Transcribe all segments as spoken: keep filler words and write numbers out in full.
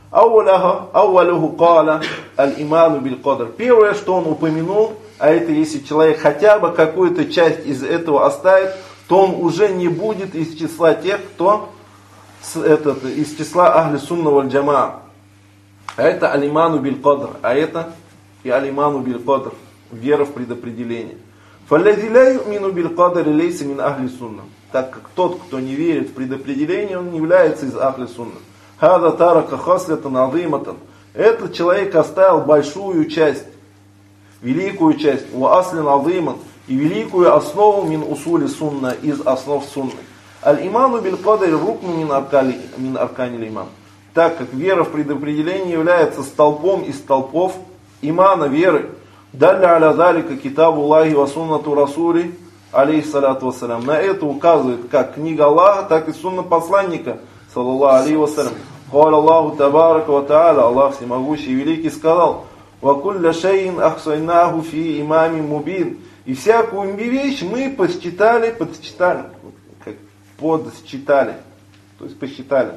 Ауалюху каля аль-иману биль кадр. Первое, что он упомянул, а это если человек хотя бы какую-то часть из этого оставит, то он уже не будет из числа тех, кто этот, из числа ахли сунна валь джамаа. А это алиману биль кадр, а это и алиману биль кадр, вера в предопределение. Фалладзи ла ю'мину биль кадри лейса мин ахли сунна. Так как тот, кто не верит в предопределение, он не является из ахли сунна. Хада тарака хаслятан азиматан. Этот человек оставил большую часть, великую часть, ва аслин азиман, и великую основу мин усули сунна, из основ сунны. Аль-иману биль кадри рукну мин арканил иман. Так как вера в предопределение является столпом из столпов имана, веры. Далля аля залика китабу Аллахи ва суннату расули, алейхиссалату вассалям. На это указывает как книга Аллаха, так и сунна посланника, саллаллаху алейхи вассалям. Каля Аллаху табарака ва тааля, Аллах всемогущий и великий сказал: «Ва кулля шайин ахсайнаху фи имами мубин». И всякую вещь мы посчитали, подсчитали, как подсчитали, то есть посчитали.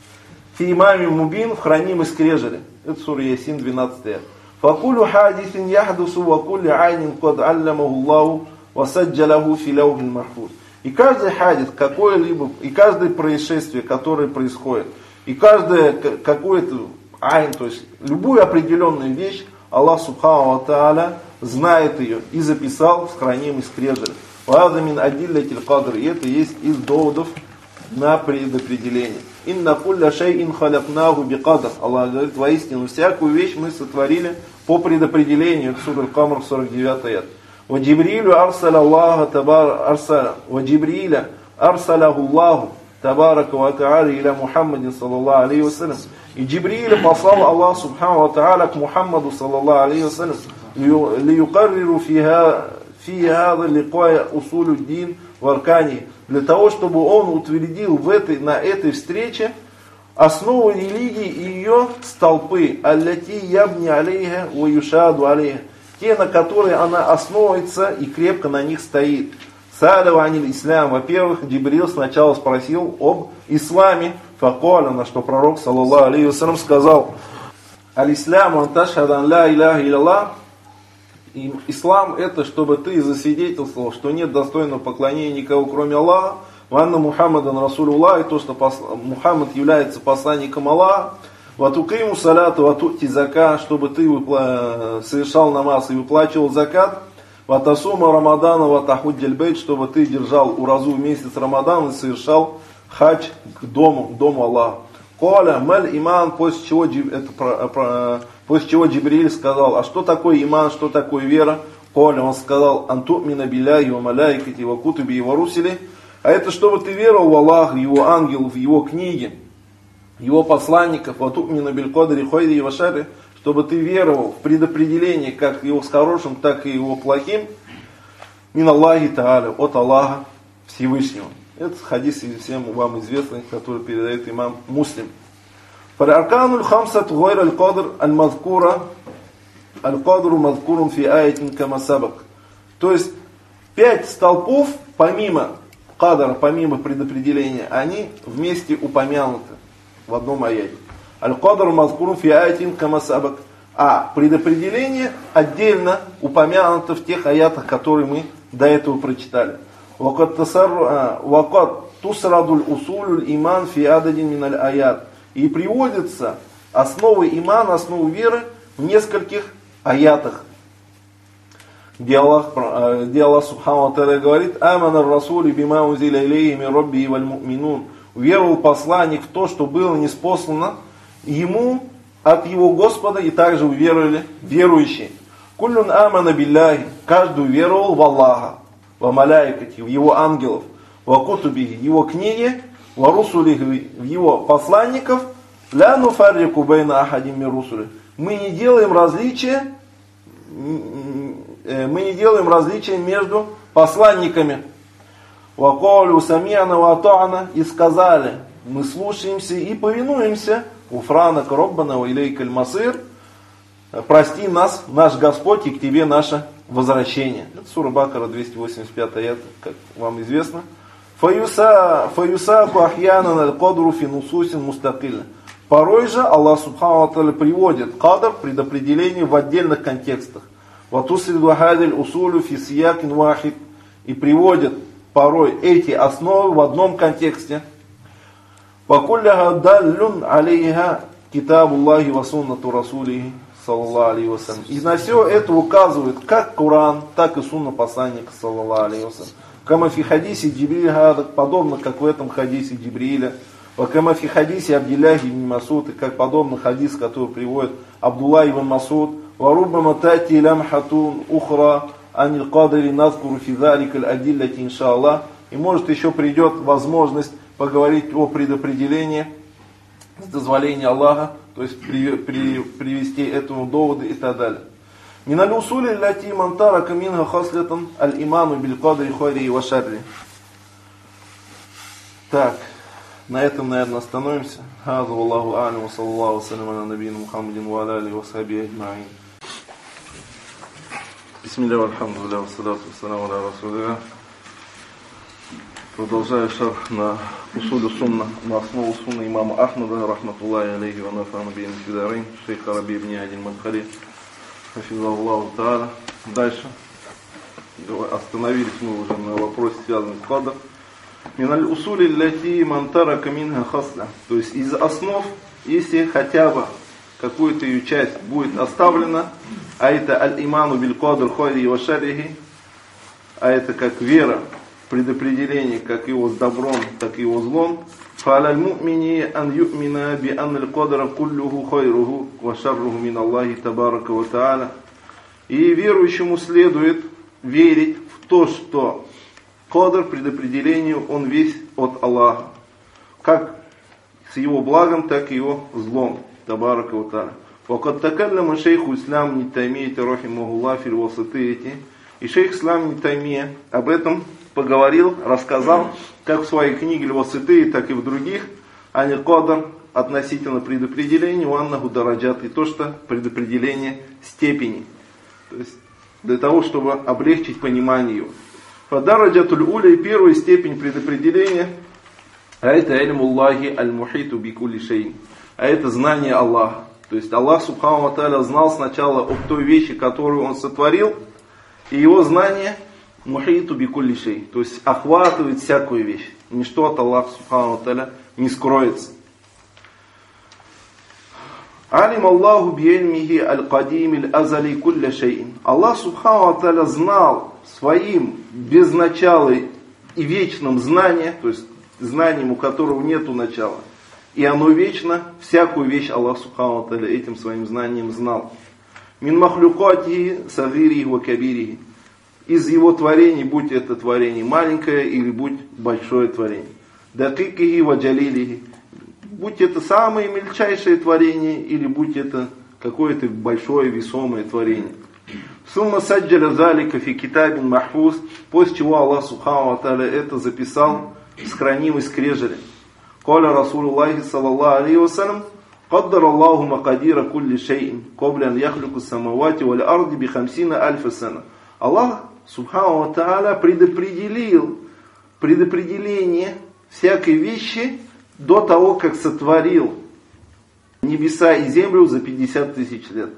Фи имами мубин, в хранимой скрежели. Это сура Ясин, двенадцатый аят. Факулю хадисин яхдусу ва кулли айнин код аллямаху Аллаху ва саджалаху фи лаухил махфуз. И каждый хадис, какое-либо, и каждое происшествие, которое происходит, и каждое какое-то айн, то есть любую определенную вещь, Аллах субхану ва тааля знает ее и записал в хранимой скрежели. Ваза мин адиллятиль кадр. И это есть из доводов на предопределение. Инна кулля шайин халякнаху би кадр. Аллах говорит: воистину всякую вещь мы сотворили по предопределению. Это сура Аль-Камар, сорок девятый аят. Ва джибрилю арсаля Аллаха табар арсаля. Ва джибриля арсаляху Аллаху табарака ва тааля иля Мухаммадин саллаллаху алейхи вассалям. И Джибриля послал Аллах субхану ва тааля к Мухаммаду саллаллаху алейхи вассалям лиюкарриру фи хада ликая усулю дин варкани, для того, чтобы он утвердил в этой, на этой встрече основу религии и ее столпы, аллати ябни алейха ва юшаду алейха, те, на которые она основывается и крепко на них стоит. Са'аля аниль ислам. Во-первых, Джибрил сначала спросил об исламе. Факаля, на что пророк саллаллаху алейхи вассалям сказал: аль-ислам ан ташхадан ла иляха илlallah. Ислам — это чтобы ты засвидетельствовал, что нет достойного поклонения никого кроме Аллаха, ванна Мухаммадан расулуллах, и то, что Мухаммад является посланником Аллаха, ватукиму салату ватути зака, чтобы ты совершал намаз и выплачивал закат, ватасума рамадана ватахуджаль бейт, чтобы ты держал уразу в месяц Рамадан и совершал хадж к дому, к дому Аллаха. Коля, маль иман, после чего, это, про, про, после чего Джибриль сказал: а что такое иман, что такое вера? Коля, он сказал: антумина билляхи ва маляикати ва кутуби ва русили. А это чтобы ты веровал в Аллаха, в его ангелов, в его книги, его посланников, ва тумина биль кадри хайри ва шарри, чтобы ты веровал в предопределение, как его с хорошим, так и его плохим, мин Аллахи тааля, от Аллаха Всевышнего. Это хадис всем вам известный, который передает имам Муслим. Фараркануль хамсат гайр аль-кадр аль-мазкура аль-кадру мазкурун фи аятин кама сабак. То есть пять столпов помимо кадра, помимо предопределения, они вместе упомянуты в одном аяте. Аль-кадру мазкурун фи аятин кама сабак. А предопределение отдельно упомянуто в тех аятах, которые мы до этого прочитали. Вакат тусрадуль усулюль иман фи ададин миналь аят. И приводится основы имана, основы веры в нескольких аятах. Где Аллах, где Аллах субхану ва тааля говорит: амана расули бима унзиля илейхи мин раббихи валь му'минун. Уверовал посланник в то, что было ниспослано ему от его Господа, и также уверовали верующие. Куллюн амана билляхи. Каждый уверовал в Аллаха, ва маляикати, в его ангелов, ва кутубихи, в его книги, ва русулихи, в его посланников, ля нуфаррику байна ахадим мин русули. Мы не делаем различия, мы не делаем различия между посланниками. Ва калю сами'на ва атa'на, и сказали: мы слушаемся и повинуемся. Уфранак роббана ва илейкаль масир. Прости нас, наш Господь, и к тебе наше возвращение. Это сура Бакара, двести восемьдесят пятый аят, как вам известно. Фаюса фаюсаку ахьяна аль-кадру фи нусусин мустакилля. Порой же Аллах Субхану ва Тааля приводит кадр, предопределение в отдельных контекстах. وَتُسْرِدُ هَذِي الْأُصُولُ فِي سِيَاقٍ وَاحِدٍ. И приводит порой эти основы в одном контексте. وَكُلَّهَا دَلٌّ عَلَيْهَا كِتَابُ اللَّهِ وَسُنَّةُ رَسُولِهِ саллаллаху алейхи вассалям. И на все это указывает как Коран, так и сунна посланника саллаллаху алейхи вассалям. Кама фи хадисе Джибриля, подобно как в этом хадисе Джибриля. Ва кама фи хадисе Абдилляхи ибн Масуд, и как подобно хадис, который приводит Абдулла ибн Масуд. Ва руббама тати лямхатун ухра анил кадари назкуру фи залика аль-адиллати иншааллах. И может еще придет возможность поговорить о предопределении с дозволения Аллаха, то есть при, при, привести этому доводы и так далее. Миналь усули лати мантара каминха хаслятан аль-иману биль кадри хайри ва шарри. Так, на этом, наверное, остановимся. Хаза валлаху а'лям, ва саллаллаху ва саллям аля набийна Мухаммадин ва аля алихи ва сахбихи аджмаин. Бисмилля, альхамдулилля, ва салату ва саламу аля расулилля. Продолжаю шарх на усулю сунна, на основу сунны имама Ахмада, рахматуллахи алейхи ва нафа'ана бихи фи дарайн, шейха Раби ибн Адин Мадхали, хафизаллаху та'аля. Дальше. Остановились мы уже на вопросе, связанном с кадр. Миналь усули лати мантара каминха хасля. То есть из основ, если хотя бы какую-то ее часть будет оставлена, а это аль-иману биль кадр хайри ва шаррихи, а это как вера, предопределение как его с добром, так и его злом. فَعَلَى الْمُؤْمِنِ أَنْ يُؤْمِنَ بِأَنَّ الْقَدْرَ كُلُّهُ خَيْرُهُ وَشَرُّهُ مِنَ اللَّهِ تَبَارَكَ وَتَعَالَى. И верующему следует верить в то, что кадр, предопределению, он весь от Аллаха. Как с его благом, так и его злом. Табарака ва тааля. وَقَدْ تَكَلَّمَ شَيْخُ الْإِسْلَامِ ابْنُ تَيْمِيَّةَ رَحِمَهُ اللَّهُ فِي الْوَسِطِيَّةِ. И шейх Ислам ибн Таймия об этом поговорил, рассказал, как в своей книге Аль-Васития, так и в других, ани кадр относительно предопределения, у аннаху дараджат, и то, что предопределение степени. То есть для того, чтобы облегчить понимание его. Фадараджатуль уля, и первая степень предопределения, а это ильмуллахи аль-мухиту бикулли шейн. А это знание Аллаха. То есть Аллах Субхану ва Тааля знал сначала об той вещи, которую Он сотворил, и его знание мухиту бикулли шей, то есть охватывает всякую вещь. Ничто от Аллаха Субхану ва Тааля не скроется. Алим Аллаху би'ильмихи аль-кадим аль-азали кулля шейин. Аллах Субхану ва Тааля знал своим безначалым и вечным знанием, то есть знанием, у которого нету начала, и оно вечно, всякую вещь Аллах Субхану ва Тааля этим своим знанием знал. Мин махлюкатихи сагирихи ва кабирихи. Из его творений, будь это творение маленькое или будь большое творение. Дакикихи ва джалилихи. Будь это самое мельчайшее творение или будь это какое-то большое весомое творение. Сумма саджаля залика фи китабин махфуз. После чего Аллах Субхану ва Тааля это записал в хранимой скрежере. Каля Расулуллахи саллаллаху алейхи вассалям. قدر الله مقادير كل شيء قبل أن يخلق السماوات والأرض بخمسين ألف سنة. Аллах Субхану ва Тааля предопределил предопределение всякой вещи до того, как сотворил небеса и землю за пятьдесят тысяч лет.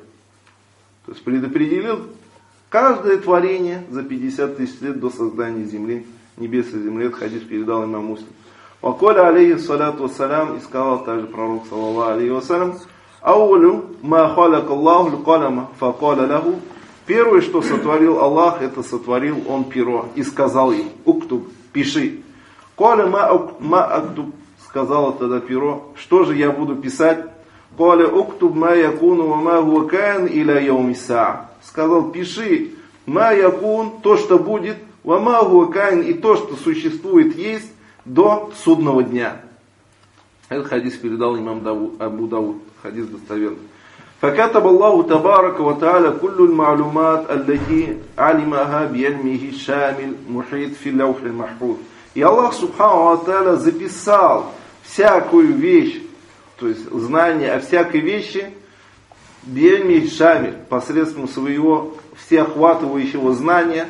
То есть предопределил каждое творение за пятьдесят тысяч лет до создания земли, небес и земли. Этот хадис передал имам Муслим. Ваколя алейхи салату вассалям, и сказал также пророк саллаллаху алейхи вассалям, аулю ма халак Аллаху л-калама факаля лаху. Первое, что сотворил Аллах, это сотворил Он перо и сказал им: уктуб, пиши. Каля ма актуб, сказала тогда перо, что же я буду писать? Каля уктуб ма якуну ва ма хуа каин иля яуми саа. Сказал: пиши ма якун, то, что будет, ва ма хуа каин, и то, что существует, есть до судного дня. Этот хадис передал имам Давуд, Абу Давуд. Хадис достоверный. فكتب الله تبارك وتعالى كل المعلومات التي علمها بعلمه الشامل محيط في اللوح المحفوظ. И Аллах Субхану ва Тааля записал всякую вещь, то есть знание о всякой вещи, би'ильмихи шамиль, посредством своего всеохватывающего знания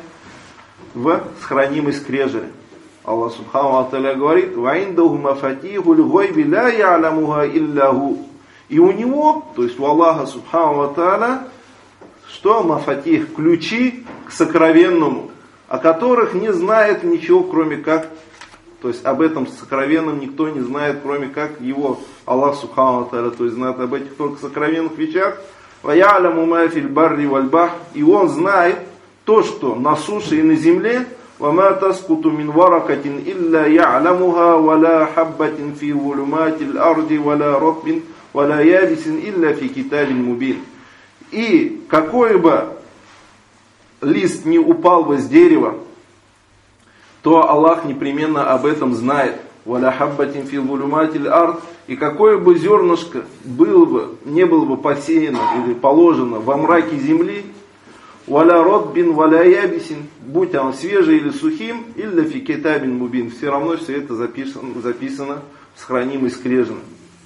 в сохранимой скрежере. Аллах Субхану ва Тааля говорит: «Ва индаху мафатихуль гайби ла я'ламуха илля ху». И у него, то есть у Аллаха Субхану ва Тааля, что мафатих, ключи к сокровенному, о которых не знает ничего, кроме как, то есть об этом сокровенном никто не знает, кроме как его Аллах Субхану ва Тааля, то есть знает об этих только сокровенных вещах. وَيَعْلَمُ مَا فِي الْبَرِّ وَالْبَحْرِ. И он знает то, что на суше и на земле. وَمَا تَسْقُطُ مِنْ وَرَقَةٍ إِلَّا يَعْلَمُهَا وَلَا حَبَّةٍ فِي ظُلُمَاتِ الْأَرْضِ وَلَا رَطْبٍ وَلَا يَابِسٍ إِلَّا فِي كِتَابٍ مُبِينٍ. И какой бы лист не упал бы с дерева, то Аллах непременно об этом знает. وَلَا حَبَّةٍ فِي ظُلُمَاتِ الْأَرْضِ. И какое бы зернышко было бы, не было бы посеяно или положено во мраке земли, وَلَا رَطْبٍ وَلَا يَابِسٍ, будь он свежий или сухим, إِلَّا فِي كِتَابٍ مُبِينٍ, все равно все это записано, записано с хранимой скрежной.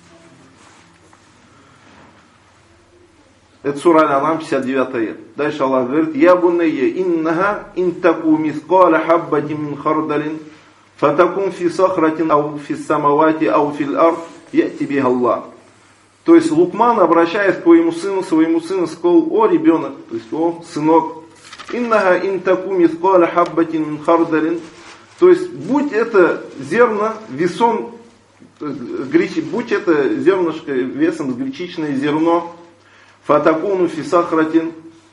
Это сура Аль-Ан'ам, пятьдесят девятый аят. Дальше Аллах говорит: «Я бунайя, иннаха интаку мискаля хаббати мин хардалин, фатакун фи сахратин, ау фи самавати, ау фил ард, яти биха Аллах». То есть Лукман, обращаясь к своему сыну, своему сыну сказал: «О ребенок», то есть о сынок, «Иннаха интаку мискаля хаббати мин хардалин», то есть будь это зерно весом, будь это зернышко весом с гречичное зерно, фатакуну фи сахратин,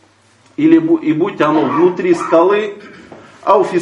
или и будь оно внутри скалы, ауфи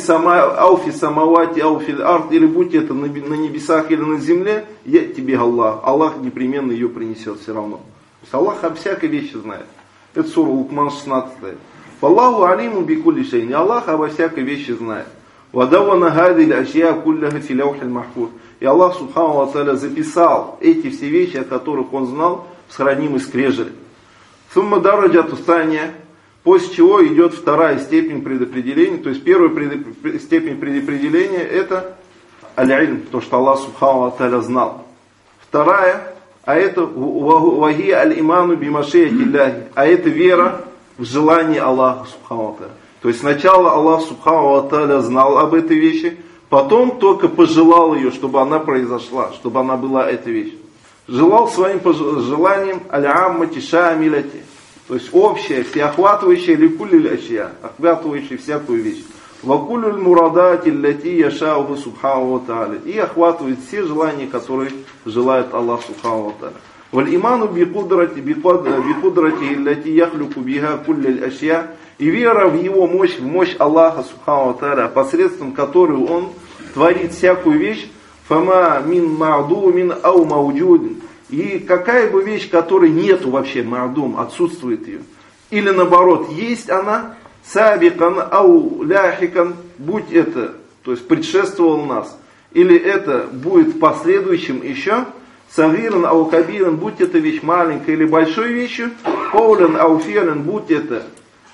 самавати, ауфи арт, или будь это на небесах или на земле, я тебе Аллах. Аллах непременно ее принесет все равно. То есть Аллах об всякой вещи знает. Это сура Лукман шестнадцать. Фаллаху алиму бикулли шейн. И Аллах обо всякой вещи знает. Вадавана гадиль ашья кулляха фи лаухиль махфуз. И Аллах Субхану ва Тааля записал эти все вещи, о которых он знал, в хранимой скрежере. Сумма дараджату стания, после чего идет вторая степень предопределения. То есть первая предоп... степень предопределения это аль-ильм, то, что Аллах Субхану ва Тааля знал. Вторая, а это вахи аль-иману бимашияти Аллахи, а это вера в желание Аллаха Субхану ва Тааля. То есть сначала Аллах Субхану ва Тааля знал об этой вещи, потом только пожелал ее, чтобы она произошла, чтобы она была эта вещь. Желал своим желанием аль-аммати шамилати, то есть общее, всеохватывающее ликулли ашья, охватывающее всякую вещь. Вакуллюль мурадати лати яшауху Субхану ва Тааля, и охватывает все желания, которые желает Аллах Субхану ва Тааля. Валь иману бикудрати бикудрати лати яхлюку биха куллиль ашья, и вера в его мощь, в мощь Аллаха Субхану ва Тааля, посредством которой он творит всякую вещь. Фама мин ма'думин ау мауджудин. И какая бы вещь, которой нету вообще ма'дум, отсутствует ее. Или наоборот, есть она, сабикан ау ляхикан, будь это, то есть предшествовал нас, или это будет последующим еще, сагиран ау кабиран, будь это вещь маленькая или большой вещью, коулен ау фиален, будь это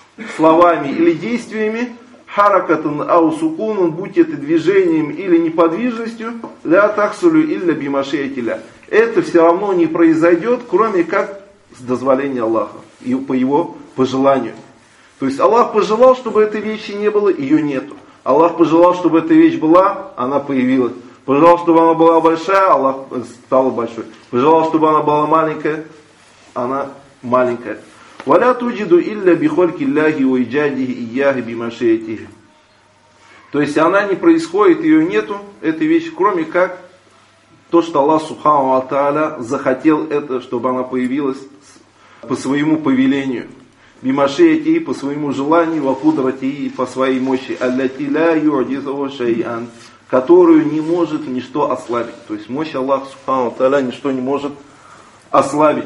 словами или действиями, харакатан ау сукунун, будь это движением или неподвижностью, ля тахсулю илля бимашиятиля. Это все равно не произойдет, кроме как с дозволения Аллаха и по его пожеланию. То есть Аллах пожелал, чтобы этой вещи не было, ее нету. Аллах пожелал, чтобы эта вещь была, она появилась. Пожелал, чтобы она была большая, Аллах стала большой. Пожелал, чтобы она была маленькая, она маленькая. وَلَا تُجِدُ إِلَّا بِخَلْقِ اللَّهِ وَإِجَادِهِ إِيَّاهِ بِمَشِيَّتِهِ. То есть она не происходит, ее нету, этой вещи, кроме как то, что Аллах Субхану ва Тааля захотел это, чтобы она появилась по своему повелению. Бимашиятихи, по своему желанию, ва кудратихи, по своей мощи. Аллати ла ю'джизуху шай'ан, которую не может ничто ослабить. То есть мощь Аллаха Субхану ва Тааля ничто не может ослабить.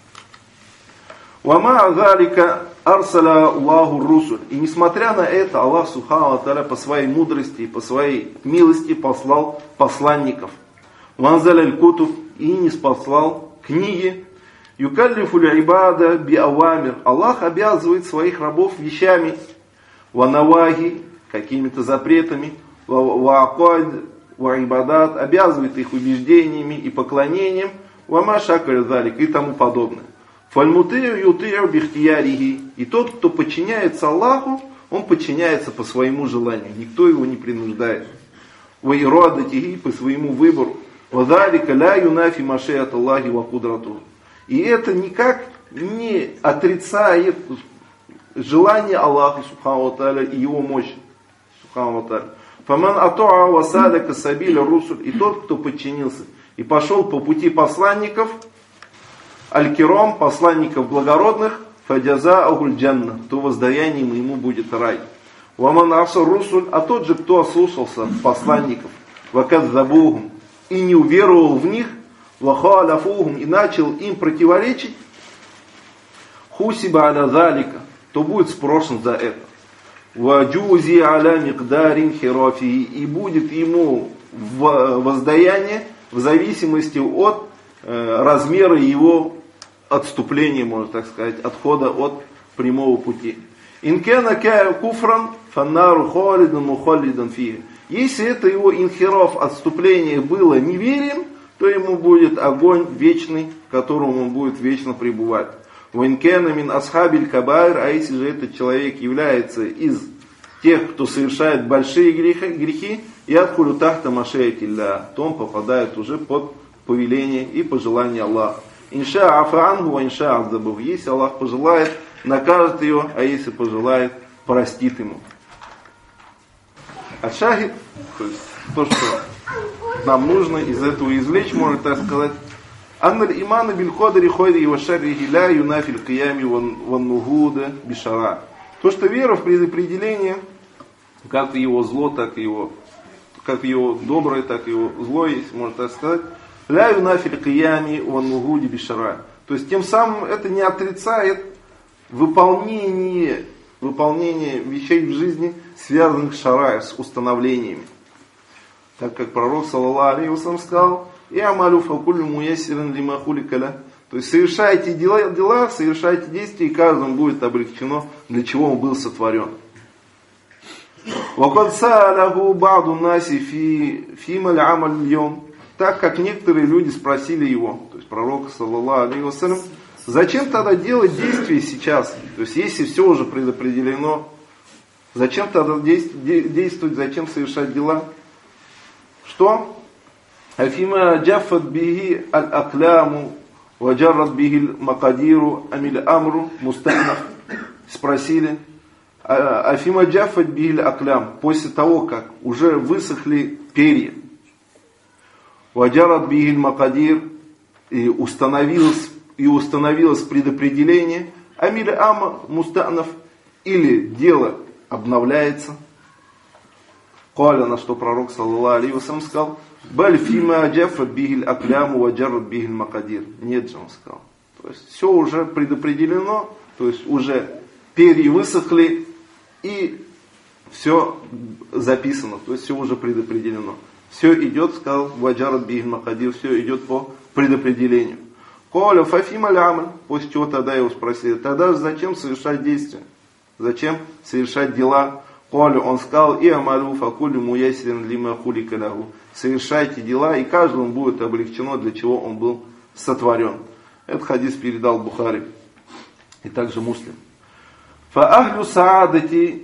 وَمَعَ ذَلِكَ أَرْسَلَ اللَّهُ الرُّسُلَ. И несмотря на это, Аллах Субхану ва Тааля по своей мудрости и по своей милости послал посланников. وَأَنزَلَ الْكُتُبَ, и ниспослал книги. يُكَلِّفُ الْعِبَادَ بِأَوَامِرِ. Аллах обязывает своих рабов вещами. وَنَوَاهِ, какими-то запретами. وَعَقَائِدْ وَعِبَادَاتْ, обязывает их убеждениями и поклонением. وَمَا شَكَرَ ذَلِكَ, и тому подобное. Фальмутею ютею бихтиярихи. И тот, кто подчиняется Аллаху, он подчиняется по своему желанию. Никто его не принуждает. Ваирадатихи, по своему выбору. Вадалика ля юнафи машеят Аллахи ва кудрату. И это никак не отрицает желание Аллаха Субхану ва Тааля и его мощь. Субхану ва Тааля. Фаман атуа ва садака сабиля русуль. И тот, кто подчинился и пошел по пути посланников, аль-кирам, посланников благородных, фаджаза агуль джанна, то воздаянием ему будет рай. Ваман асар русуль, а тот же, кто ослушался посланников, вакадзабухум, и не уверовал в них, вахаляфухум, и начал им противоречить, хусиба аля залика, то будет спрошен за это. Ваджузи аля микдарин хирафи, и будет ему воздаяние в зависимости от э, размера его отступления, можно так сказать, отхода от прямого пути. Инкена кая куфран фаннару холидан мухолидан фи. Если это его инхираф, отступление было неверием, то ему будет огонь вечный, в котором он будет вечно пребывать. Винкена мин асхабиль кабайр, а если же этот человек является из тех, кто совершает большие грехи, грехи и откулю тахта машеятилля, то он попадает уже под повеление и пожелание Аллаха. Инша афаангу, инша азабув. Если Аллах пожелает, накажет его, а если пожелает, простит ему. А шахид, то есть то, что нам нужно из этого извлечь, можно так сказать, анналь имана биль кодари хойри ва шаррихи ля юнафиль киями ван нугуда бишара. То, что вера в предопределение, как его зло, так и его, как его доброе, так и его зло, если можно так сказать, ля юнафиль киями ван нугуди бишара. То есть тем самым это не отрицает выполнение, выполнение вещей в жизни, связанных с шарай, с установлениями. Так как пророк саллаллаху алейхи ва саллям сказал: «И амалю факулю муяссирин лима хуликаля». То есть совершайте дела, дела, совершайте действия, и каждому будет облегчено, для чего он был сотворен. وَقَدْ سَأَلَهُ بَعْضُ النَّاسِ فِيمَا الْعَمَلُ الْيَوْمِ. Так как некоторые люди спросили его, то есть пророк саллаллаху алейхи ва саллям, зачем тогда делать действия сейчас? То есть если все уже предопределено, зачем тогда действовать, зачем совершать дела? Что? Афима джафат бихи аль-акляму ваджаррат бихи макадиру амиль амру мустанаф. Спросили. Афима джафат бихи аль-аклям. После того, как уже высохли перья. Ваджаррат бихи макадир. И установилось, и установилось предопределение. Амиль амр мустанаф. Или дело обновляется. Каля, на что пророк саллаллаху алейхи ва саллям сказал: «Баль фима аджафат бихиль акляму ваджаррат бихиль макадир». Нет же, он сказал. То есть все уже предопределено, то есть уже перья высохли и все записано, то есть все уже предопределено. Все идет, сказал, ваджаррат бихиль макадир, все идет по предопределению. Каля фафима лямаль, после чего тогда его спросили: тогда зачем совершать действия? Зачем совершать дела? Коля, он сказал: и амалю факулю муясирин лима хулика лаху. Совершайте дела, и каждому будет облегчено, для чего он был сотворен. Этот хадис передал Бухари и также Муслим. Фа ахлю саадати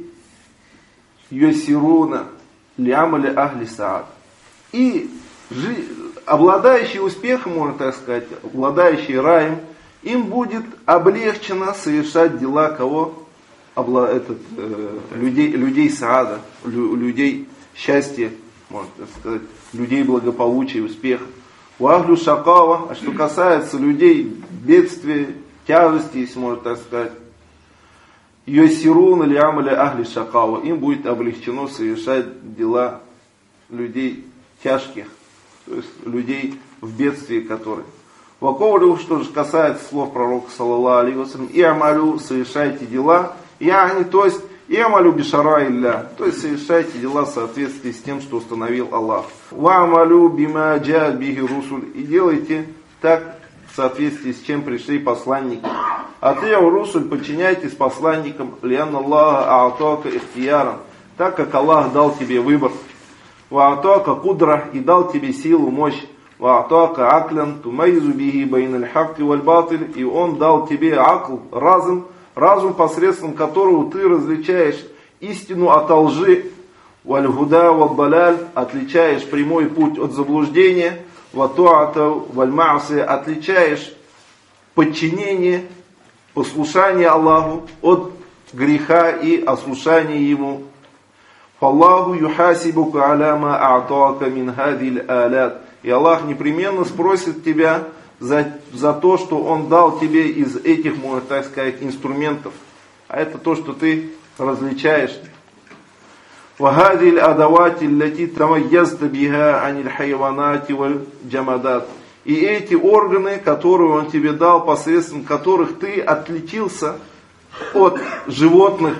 юсируна лиамали ахли саад. И обладающие успехом, можно так сказать, обладающие раем, им будет облегчено совершать дела кого? Этот, э, людей, людей саада, лю, людей счастья, можно так сказать, людей благополучия, успеха. Уахлю шакава, а что касается людей бедствия, тяжести, если можно так сказать, йосирун или амаля ахли шакава, им будет облегчено совершать дела людей тяжких, то есть людей в бедствии, которые. Ваковлю, что же касается слов пророка саллаллаху алейхи ва саллям, и амалю, совершайте дела. Я не, то есть, я молю бишара илля, то есть совершайте дела в соответствии с тем, что установил Аллах. Ва молю бима джаат бихи русуль, и делайте так в соответствии с чем пришли посланники. А ты, русуль, подчиняйтесь посланникам, лиан Аллаха аатака ихтияран, так как Аллах дал тебе выбор. Ва аатака кудра, и дал тебе силу, мощь. Ва аатака аклян, тумайзу бихи байн аль-хакки валь-батиль, и он дал тебе акл, разум, разум, посредством которого ты различаешь истину от лжи, валь-гуда валь-баляль, отличаешь прямой путь от заблуждения, ва-туата валь-ма'си, отличаешь подчинение, послушание Аллаху от греха и ослушание Ему. Фаллаху юхасибука аляма а'така мин хадил алят. И Аллах непременно спросит тебя за, за то, что Он дал тебе из этих, можно так сказать, инструментов. А это то, что ты различаешь. وهذه الأدوات التي تميزت بها عن الحيوانات والجمادات. И эти органы, которые Он тебе дал, посредством которых ты отличился от животных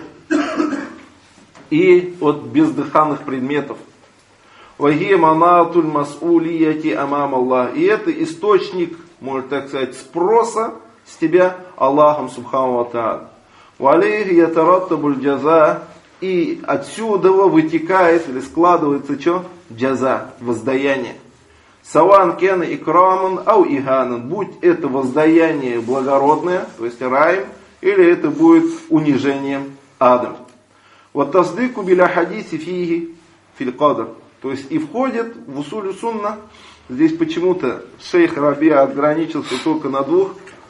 и от бездыханных предметов. وهي مناط المسؤولية أمام الله. И это источник, можно так сказать, спроса с тебя Аллахом Субхану ва Тааля. وعليه يترتب الجزاء. И отсюда вытекает или складывается что? Джаза, воздаяние. Саван кена икраман ау иганан. Будь это воздаяние благородное, то есть раем, или это будет унижением адом. Вот таздыку биля хадиси фиги фил кадр. То есть и входит в усулю сунна. Здесь почему-то шейх Рабиа ограничился только на двух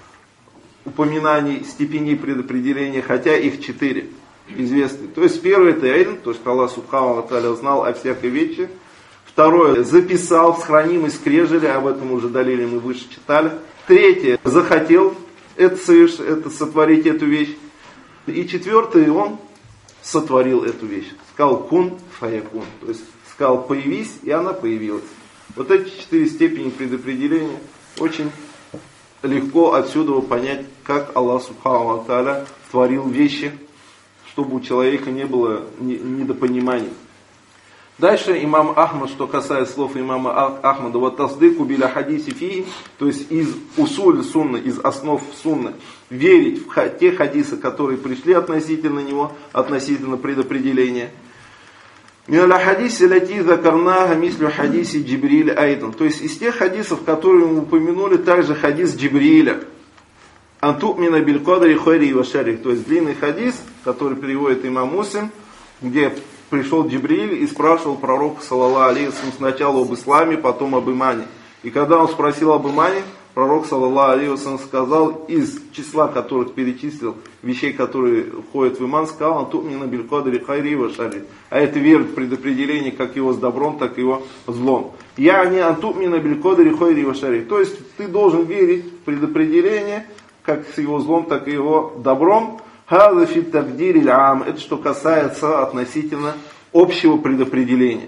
упоминаний степеней предопределения, хотя их четыре. Известный. То есть первый это ильм, то есть Аллах Субхану ва Тааля знал о всякой вещи. Второе, записал в хранимой скрежеле, об этом уже далили мы выше читали. Третье, захотел это, совершить, это сотворить эту вещь. И четвертое, он сотворил эту вещь. Сказал кун фаякун. То есть сказал появись, и она появилась. Вот эти четыре степени предопределения очень легко отсюда понять, как Аллах Субхану ва Тааля творил вещи, чтобы у человека не было недопониманий. Дальше имам Ахмад, что касается слов имама Ахмада, вот таздыку биля хадиси фи, то есть из усуль сунны, из основ сунны, верить в те хадисы, которые пришли относительно него, относительно предопределения. Миналя хадиси лати закарнаха мислю хадиси Джибриля айдан. То есть из тех хадисов, которые мы упомянули, также хадис Джибриля. Анту'мина биль кадри хайри ва шарри. То есть длинный хадис, который переводит имам Муслим, где пришел Джибриль и спрашивал пророка, саллаллаху алейхи ва саллям, сначала об исламе, потом об имане. И когда он спросил об имане, пророк, саллаллаху алейхи ва саллям, сказал, из числа которых перечислил, вещей, которые входят в иман, сказал, анту'мина биль кадри хайри ва шарри. А это вера в предопределение как его с добром, так и его с злом. Я не анту'мина биль кадри хайри ва шарри. То есть ты должен верить в предопределение, как с его злом, так и его добром. Это что касается относительно общего предопределения.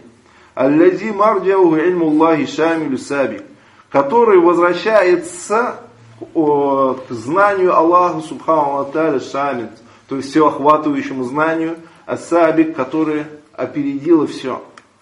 Который возвращается к знанию Аллаха Субхану ва Тааля шамиль, то есть всеохватывающему знанию, асабик, который опередило все.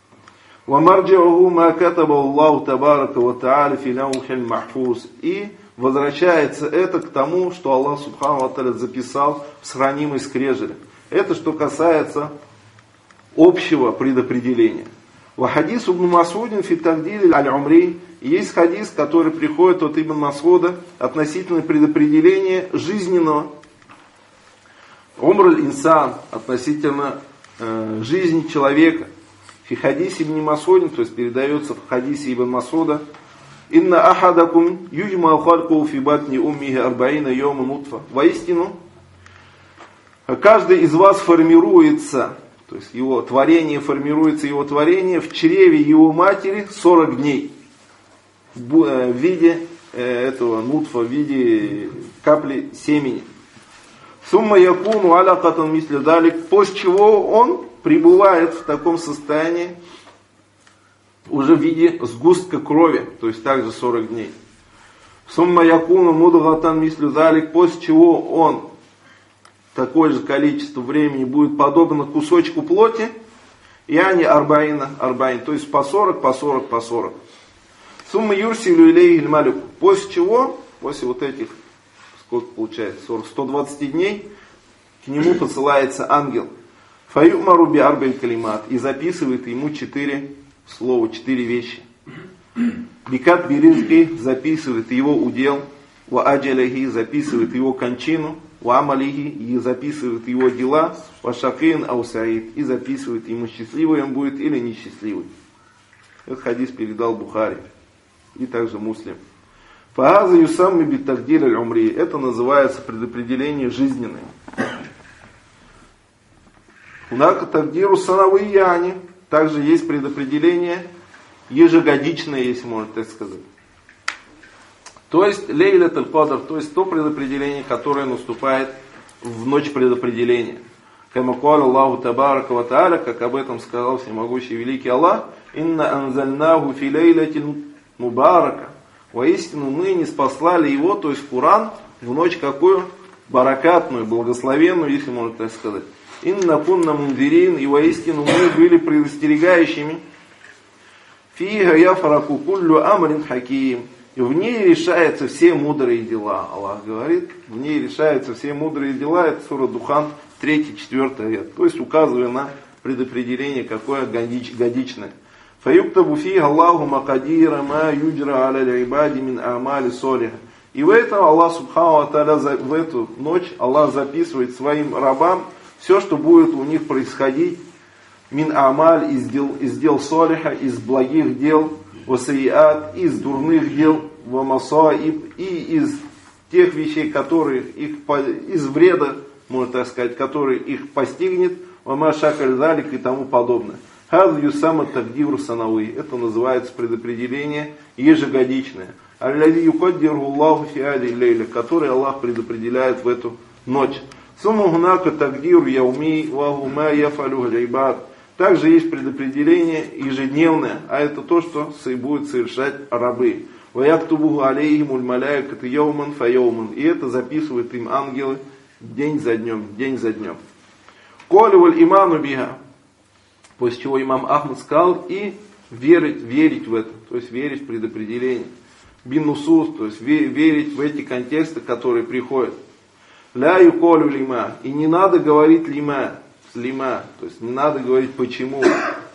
И возвращается это к тому, что Аллах Субхану ва Тааля записал в сохранимой скрежеле. Это что касается общего предопределения. Ва хадис ибн Мас'удин фи тагдиль аль-умри. Есть хадис, который приходит от Ибн Мас'уда относительно предопределения жизненного. Умр аль-инсан, относительно э, жизни человека. Фи хадис ибн Мас'удин, то есть передается в хадисе Ибн Мас'уда. Инна ахадакум юджма халку фи батни уммихи арбаина йома нутфа. Воистину, каждый из вас формируется, то есть его творение формируется, его творение в чреве его матери сорок дней. В виде этого нутфа, в виде капли семени. Сумма якуну алякатан мисли далик, после чего он пребывает в таком состоянии, уже в виде сгустка крови, то есть также сорок дней. Сумма якуну мудгатан мислю залик, после чего он такое же количество времени будет подобно кусочку плоти, яни арбаина, арбаин, то есть по сорок, по сорок, по сорок. Сумма юрсилю илейхи малюк, после чего, после вот этих, сколько получается, сорок, сто двадцать дней, к нему посылается ангел. Фаюмару би арбаин калимат, и записывает ему четыре слово, четыре вещи. Бикат биризки, записывает его удел. Ва аджалихи, записывает его кончину. Ва амалихи, и записывает его дела. Ва шакин аусаид, и записывает ему, счастливый он будет или несчастливый. Этот хадис передал Бухари и также Муслим. Фааза юсамми битагдир аль-умри. Это называется предопределение жизненное. Унака тагдиру санавияни. Также есть предопределение ежегодичное, если можно так сказать. То есть лейлат аль-кадр, то есть то предопределение, которое наступает в ночь предопределения. Кама каля Аллаху табарака ва тааля, как об этом сказал всемогущий великий Аллах: инна анзальнаху фи лейлатин мубарака. Воистину мы не спаслали его, то есть Куран, в ночь какую? Баракатную, благословенную, если можно так сказать. Инна кунна мунзирин, и воистину мы были предостерегающими. Фига яфараку куллю амрин хаким. И в ней решаются все мудрые дела. Аллах говорит, в ней решаются все мудрые дела. Это сура Духан, третий, четвертый аят. То есть указывая на предопределение, какое годичное. Фаюктабу фига Аллаху макадира ма юджра аля ибади мин амали солиха. И в этом Аллах Субхану ва Тааля, в эту ночь Аллах записывает своим рабам все, что будет у них происходить. Мин амаль, из дел, из дел солиха, из благих дел. Васаиат, из дурных дел. Вамасаиб, и из тех вещей, которые их, из вреда, можно так сказать, которые их постигнет. Вамашакаль залик и тому подобное. Хаз юсама тагдиру санавы. Это называется предопределение ежегодичное. Аллади юкаддиру Аллаху фи ади лейля, который Аллах предопределяет в эту ночь. Сумма гунака тагдиру яуми ваху ма яфалю галибад. Также есть предопределение ежедневное, а это то, что будут совершать рабы. Ваяктубуху алейхимуль маляйкат яуман фа яуман. И это записывают им ангелы день за днем, день за днем. Колеваль иману биха. После чего имам Ахмад сказал, и верить, верить в это, то есть верить в предопределение. Бинусус, то есть верить в эти контексты, которые приходят. Ля юколю лима. И не надо говорить лима. Лима, то есть не надо говорить почему.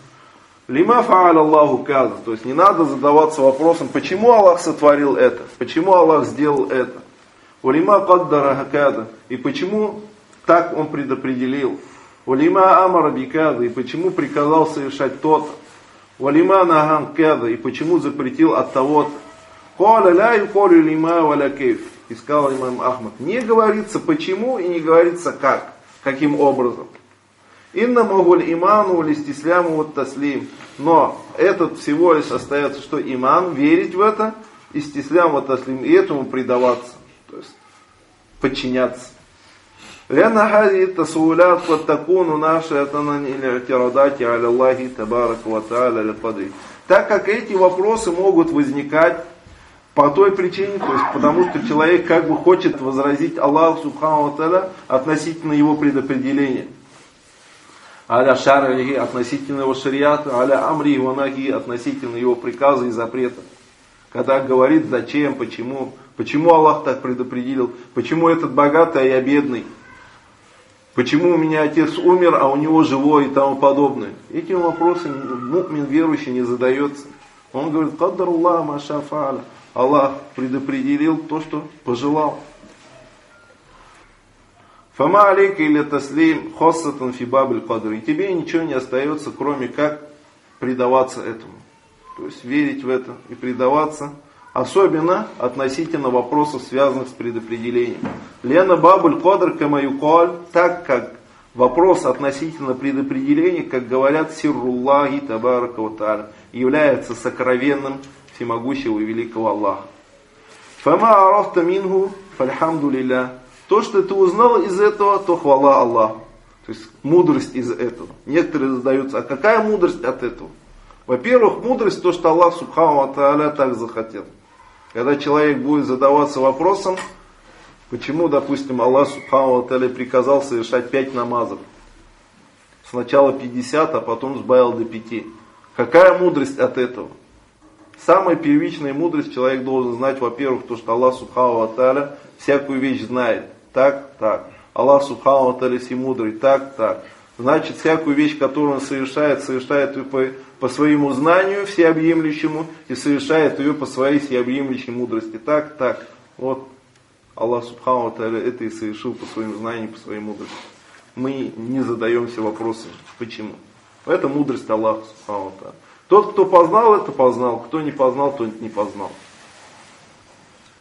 Лима фа'аля Аллаху каза, то есть не надо задаваться вопросом, почему Аллах сотворил это, почему Аллах сделал это. Улима каддара хакада, и почему так Он предопределил. Улима амара бикада, и почему приказал совершать то-то. Улима наган када, и почему запретил от того-то. Коля ля юколю лима валя кейф, и сказал имам Ахмад, не говорится почему и не говорится как, каким образом. Инна могуль иману листисляму вот таслим. Но этот всего лишь остается, что иман, верить в это, истислям вот таслим, и этому предаваться, то есть подчиняться. Ляна хази тасулят подтакуну наши атанани или тирадати аля Аллахи табарак ва тааля ля кадри. Так как эти вопросы могут возникать по той причине, то есть потому что человек как бы хочет возразить Аллаху Субхану ва Тааля относительно его предопределения. Аля шарахи относительно его шариата, аля амри ванаги относительно его приказа и запрета. Когда говорит зачем, почему, почему Аллах так предопределил, почему этот богатый, а я бедный, почему у меня отец умер, а у него живой и тому подобное. Этим вопросом му'мин верующий не задается. Он говорит, каддар Аллах маша фааля. Аллах предопределил то, что пожелал. Фама алейка или таслим хоссатан фи бабиль кадр. И тебе ничего не остается, кроме как предаваться этому. То есть верить в это и предаваться. Особенно относительно вопросов, связанных с предопределением. Лена бабуль кадр камаюкаль. Так как вопрос относительно предопределения, как говорят, сирруллахи табарака ва тааля, является сокровенным всемогущего и великого Аллаха. Фама арафта минху фальхамду лилля. То, что ты узнал из этого, то хвала Аллаху. То есть мудрость из этого. Некоторые задаются, а какая мудрость от этого? Во-первых, мудрость то, что Аллах Субхану ва Тааля так захотел. Когда человек будет задаваться вопросом, почему, допустим, Аллах Субхану ва Тааля приказал совершать пять намазов. Сначала пятьдесят, а потом сбавил до пяти. Какая мудрость от этого? Самая первичная мудрость человек должен знать, во-первых, то, что Аллах Субхану ва Тааля всякую вещь знает. Так, так. Аллах Субхану ва Тааля всемудрый. Так, так. Значит, всякую вещь, которую он совершает, совершает ее по, по своему знанию всеобъемлющему и совершает ее по своей всеобъемлющей мудрости. Так, так. Вот Аллах Субхану ва Тааля это и совершил по своему знанию, по своей мудрости. Мы не задаемся вопросом, почему. Это мудрость Аллаха Субхану ва Тааля. Тот, кто познал это, познал. Кто не познал, тот не познал.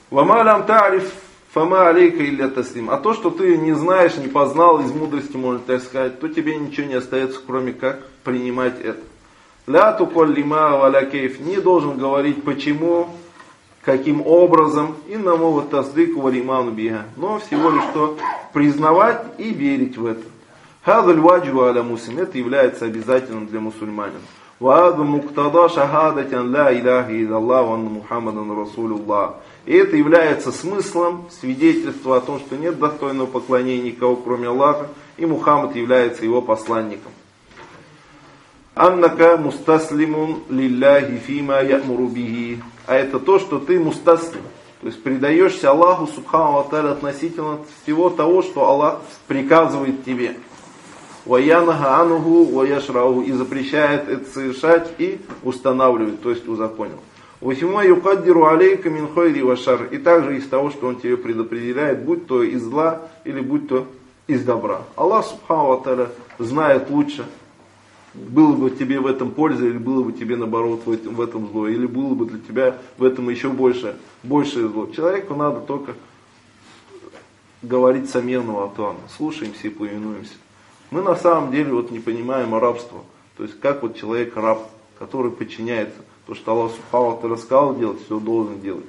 «Вама лям та'риф, фама алейка илля таслим». А то, что ты не знаешь, не познал из мудрости, можно так сказать, то тебе ничего не остается, кроме как принимать это. «Ля туколь лима валя кейф». Не должен говорить почему, каким образом, иннаму ва тасдику ва лиману биха. Но всего лишь что признавать и верить в это. «Хадаль ваджу аля муслим». Это является обязательным для мусульманина. «Вааду муктада шахадатян ла иляха илlallah ва анна Мухаммадан расулуллах». И это является смыслом свидетельства о том, что нет достойного поклонения никого, кроме Аллаха, и Мухаммад является его посланником. «Аннака мустаслимун лилляхи фима я'муру бихи». А это то, что ты мустаслим, то есть предаешься Аллаху субхану ва тааля относительно всего того, что Аллах приказывает тебе. «Ваянаха ануху ваяшрауху». И запрещает это совершать и устанавливает, то есть узаконил. «Васима юкаддиру алейка мин хойри вашар». И также из того, что Он тебе предопределяет, будь то из зла или будь то из добра. Аллах субхану ва тааля знает лучше, было бы тебе в этом польза, или было бы тебе наоборот в этом, в этом зло, или было бы для тебя в этом еще больше, большее зло. Человеку надо только говорить самирного атана. Слушаемся и повинуемся. Мы на самом деле вот не понимаем рабство. То есть как вот человек раб, который подчиняется. То, что Аллах субхану ва тааля сказал делать, все должен делать.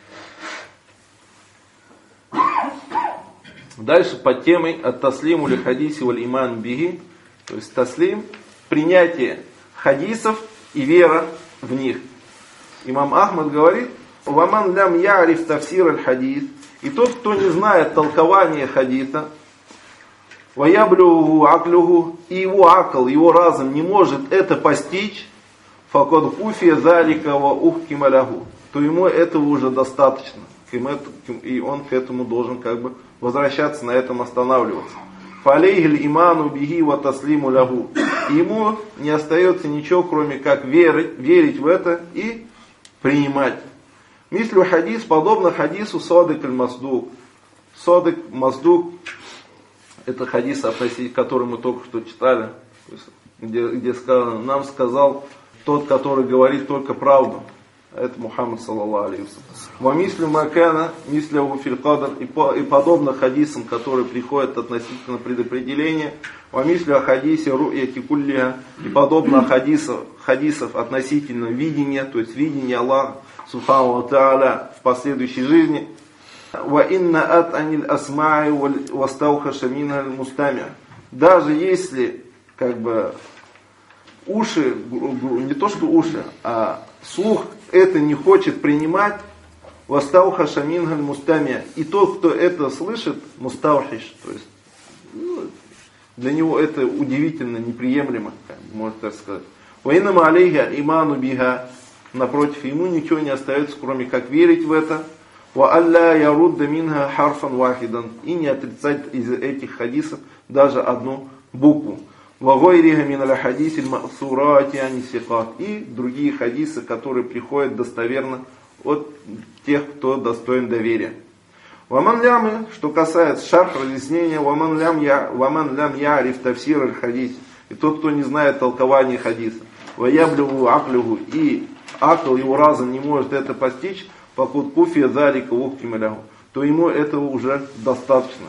Дальше под темой «Ат-таслиму ли хадиси валь иман биги». То есть таслим, принятие хадисов и вера в них. Имам Ахмад говорит: «Ваман лям яриф тафсир аль-хадис». И тот, кто не знает толкования хадиса, «Ваyaблюгу аклюгу», и его акл, его разум не может это постичь, «Факод куфия залика ва ухкима лягу», то ему этого уже достаточно. И он к этому должен как бы возвращаться, на этом останавливаться. «Фалейхиль иману биги ва таслиму лягу». Ему не остается ничего, кроме как верить, верить в это и принимать. Мислю хадис, подобно хадису садык аль-маздук. Садык маздук, это хадис, который мы только что читали, где, где сказано: нам сказал тот, который говорит только правду. Это Мухаммад саллаллаху алейхи ва саллям. Ва мислю макана, мислю фил кадр, и подобно хадисам, которые приходят относительно предопределения. Ва мислю о хадисе ру'яти куллиха, и подобно хадисов, хадисов относительно видения, то есть видения Аллаха субхану ва тааля в последующей жизни. Ва инна ат аниль асма'i вастаухаша миналь мустами. Даже если как бы уши, не то что уши, а слух это не хочет принимать, вастаухаша миналь мустами, и тот, кто это слышит, мустаухиш, то есть ну, для него это удивительно неприемлемо, можно так сказать. Ва инна ма алейха иману биха, напротив, ему ничего не остается, кроме как верить в это. Ва алля ярудда минха харфан вахидан, и не отрицать из этих хадисов даже одну букву. Ва гайриха мин аль-хадисиль ма'сурати ани сикат, и другие хадисы, которые приходят достоверно от тех, кто достоин доверия. Ваман лям, что касается шарх, разъяснения, ваман лям я, ваман лям яриф тафсир аль-хадис, и тот, кто не знает толкования хадиса. Ва яблюгу аклюгу, и акл, его разум не может это постичь, покут куфия залика ухкима лягу, то ему этого уже достаточно.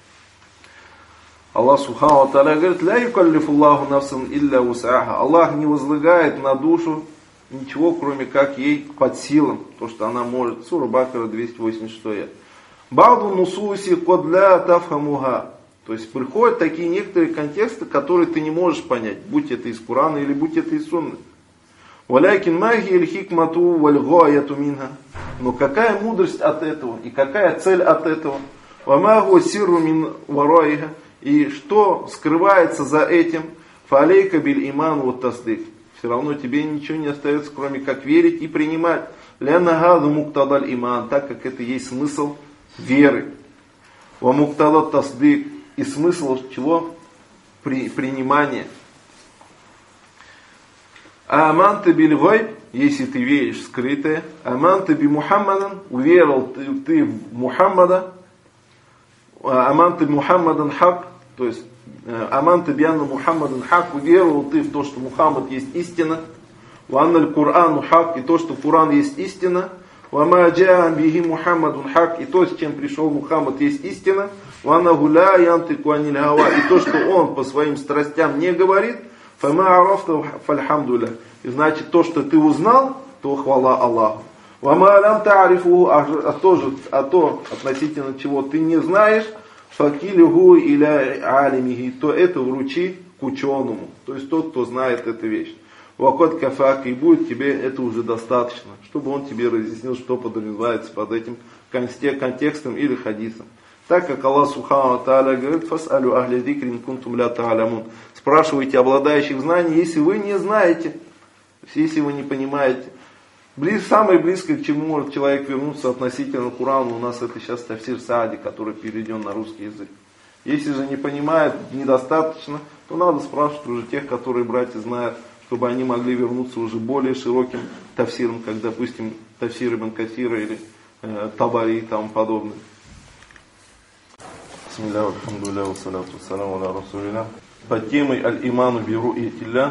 Аллах субхану ва тааля говорит: ля юкаллифу Аллаху нафсан илля вус'аха. Аллах не возлагает на душу ничего, кроме как ей под силам, то, что она может. Сура Бакара двести восемьдесят шесть. Бауду нусуси код ля тафхамуха. То есть приходят такие некоторые контексты, которые ты не можешь понять, будь это из Корана или будь это из Сунны. Валякин маги иль хикмату валь гаяту минха. Но какая мудрость от этого и какая цель от этого? Вамагу сирру мин вараиха. И что скрывается за этим? Фалейка биль иман вот тасдик. Все равно тебе ничего не остается, кроме как верить и принимать. Ляна гаду муктадаль иман, так как это есть смысл веры. Ва муктадат тасдик, и смысл чего? При, принимания. Аманта биль гайб, если ты веришь в скрытое. Аманта би Мухаммадан, уверовал ты, ты в Мухаммада. Аманта би Мухаммадан хак, то есть Аманта би анна Мухаммадан хак, уверовал ты в то, что Мухаммад есть истина. Ва анналь Курану хак, и то, что Куран есть истина. «Вама джаа бихи Мухаммадун хак», и то, с чем пришел Мухаммад, есть истина. «Вана гуля янтику аниль гава», и то, что он по своим страстям не говорит. «Фама арафта фальхамдуля», и значит, то, что ты узнал, то хвала Аллаху. «Вама алям таарифу», а то, а то, относительно чего ты не знаешь, «факилюху иля алимихи», то это вручи к ученому, то есть тот, кто знает эту вещь. «Вакот кафак», и будет тебе это уже достаточно, чтобы он тебе разъяснил, что подразумевается под этим контекстом или хадисом. Так как Аллах Субхану ва Тааля говорит: «Фас'алю ахля зикри ин кунтум ля та'алямун». Спрашивайте обладающих знаний, если вы не знаете, если вы не понимаете. Близ, самое близкое, к чему может человек вернуться относительно Корана, у нас это сейчас тафсир Саади, который переведен на русский язык. Если же не понимает недостаточно, то надо спрашивать уже тех, которые братья знают, чтобы они могли вернуться уже более широким тафсиром, как, допустим, тафсир Ибн Касира или э, Табари и тому подобное. Бисмилляхи алхамдулиллахи вассалату вассаламу аля расулилля. Под темой аль-иману би ру'ятилля,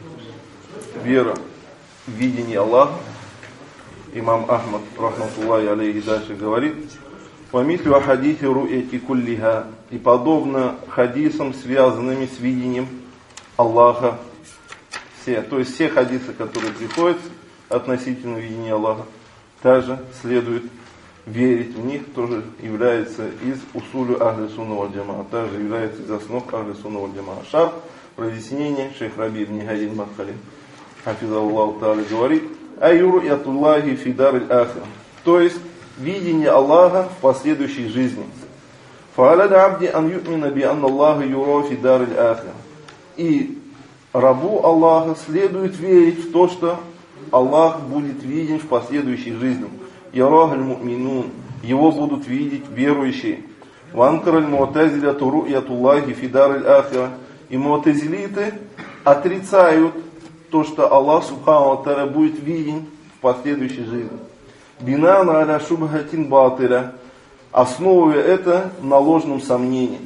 вера в видение Аллаха, имам Ахмад, рахматуллахи алейхи, дальше говорит: «Вамислю ахадихи ру'яти куллиха», и подобно хадисам, связанными с видением Аллаха, все, то есть все хадисы, которые приходят относительно видения Аллаха, также следует верить в них, тоже является из усулю ахли сунна валь джамаа, также является из основ ахли сунна валь джамаа. Шарх, разъяснение, шейх Раби ибн Хади аль-Мадхали, хафизаллаху та'аля, говорит: «Айюру ятуллахи фидар аль-ахир», то есть видение Аллаха в последующей жизни. «Фа'аля абди ан ю'мина би анна Аллаха юра фидар аль-ахир», и рабу Аллаха следует верить в то, что Аллах будет виден в последующей жизни. «Ярах аль-му'минун», его будут видеть верующие. «Ванкар аль-му'тазиляту ру'ятуллахи фидар аль-ахира», и му'тазилиты отрицают то, что Аллах Субхану ва Тааля будет виден в последующей жизни. «Бинан аля шубхатин батиля», основывая это на ложном сомнении.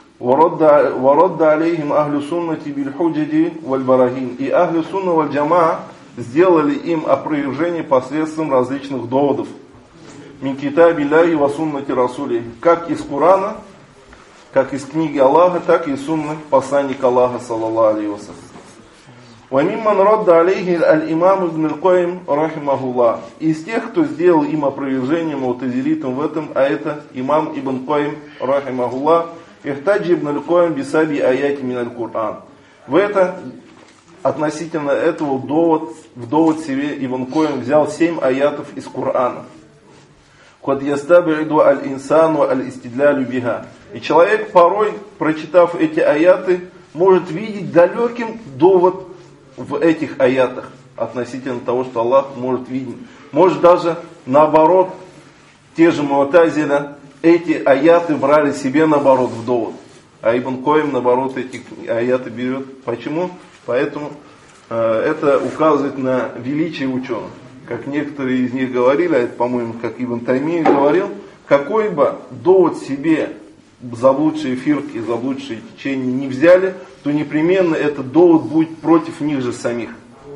«Варадда алейхим ахлю суннати биль худжади валь барахин», и ахлю сунна валь джамаа сделали им опровержение посредством различных доводов. «Мин китабилляхи ва суннати расули», как из Корана, как из книги Аллаха, так и из сунны посланника Аллаха, саллаллаху алейхи ва саллям. «Ва мимман радда алейхи аль-имам ибн аль-Кайим рахимахуллах», из тех, кто сделал им опровержение му'тазилитам в этом, а это имам ибн Кайим рахимахуллах, «Ихтаджи ибн аль-Кайим бисаби аяти мин аль-Кур'ан». В это, относительно этого довод, в довод себе Ибн Кайим взял семь аятов из Корана. «Кад ястабиду аль-инсану аль-истидлялю биха». И человек порой, прочитав эти аяты, может видеть далеким довод в этих аятах относительно того, что Аллах может видеть. Может даже наоборот, те же му'тазиля эти аяты брали себе наоборот в довод. А Ибн Кайим наоборот эти аяты берет. Почему? Поэтому э, это указывает на величие ученых. Как некоторые из них говорили, а это, по-моему, как Ибн Таймия говорил, какой бы довод себе заблудшие фирки, заблудшие течения не взяли, то непременно этот довод будет против них же самих.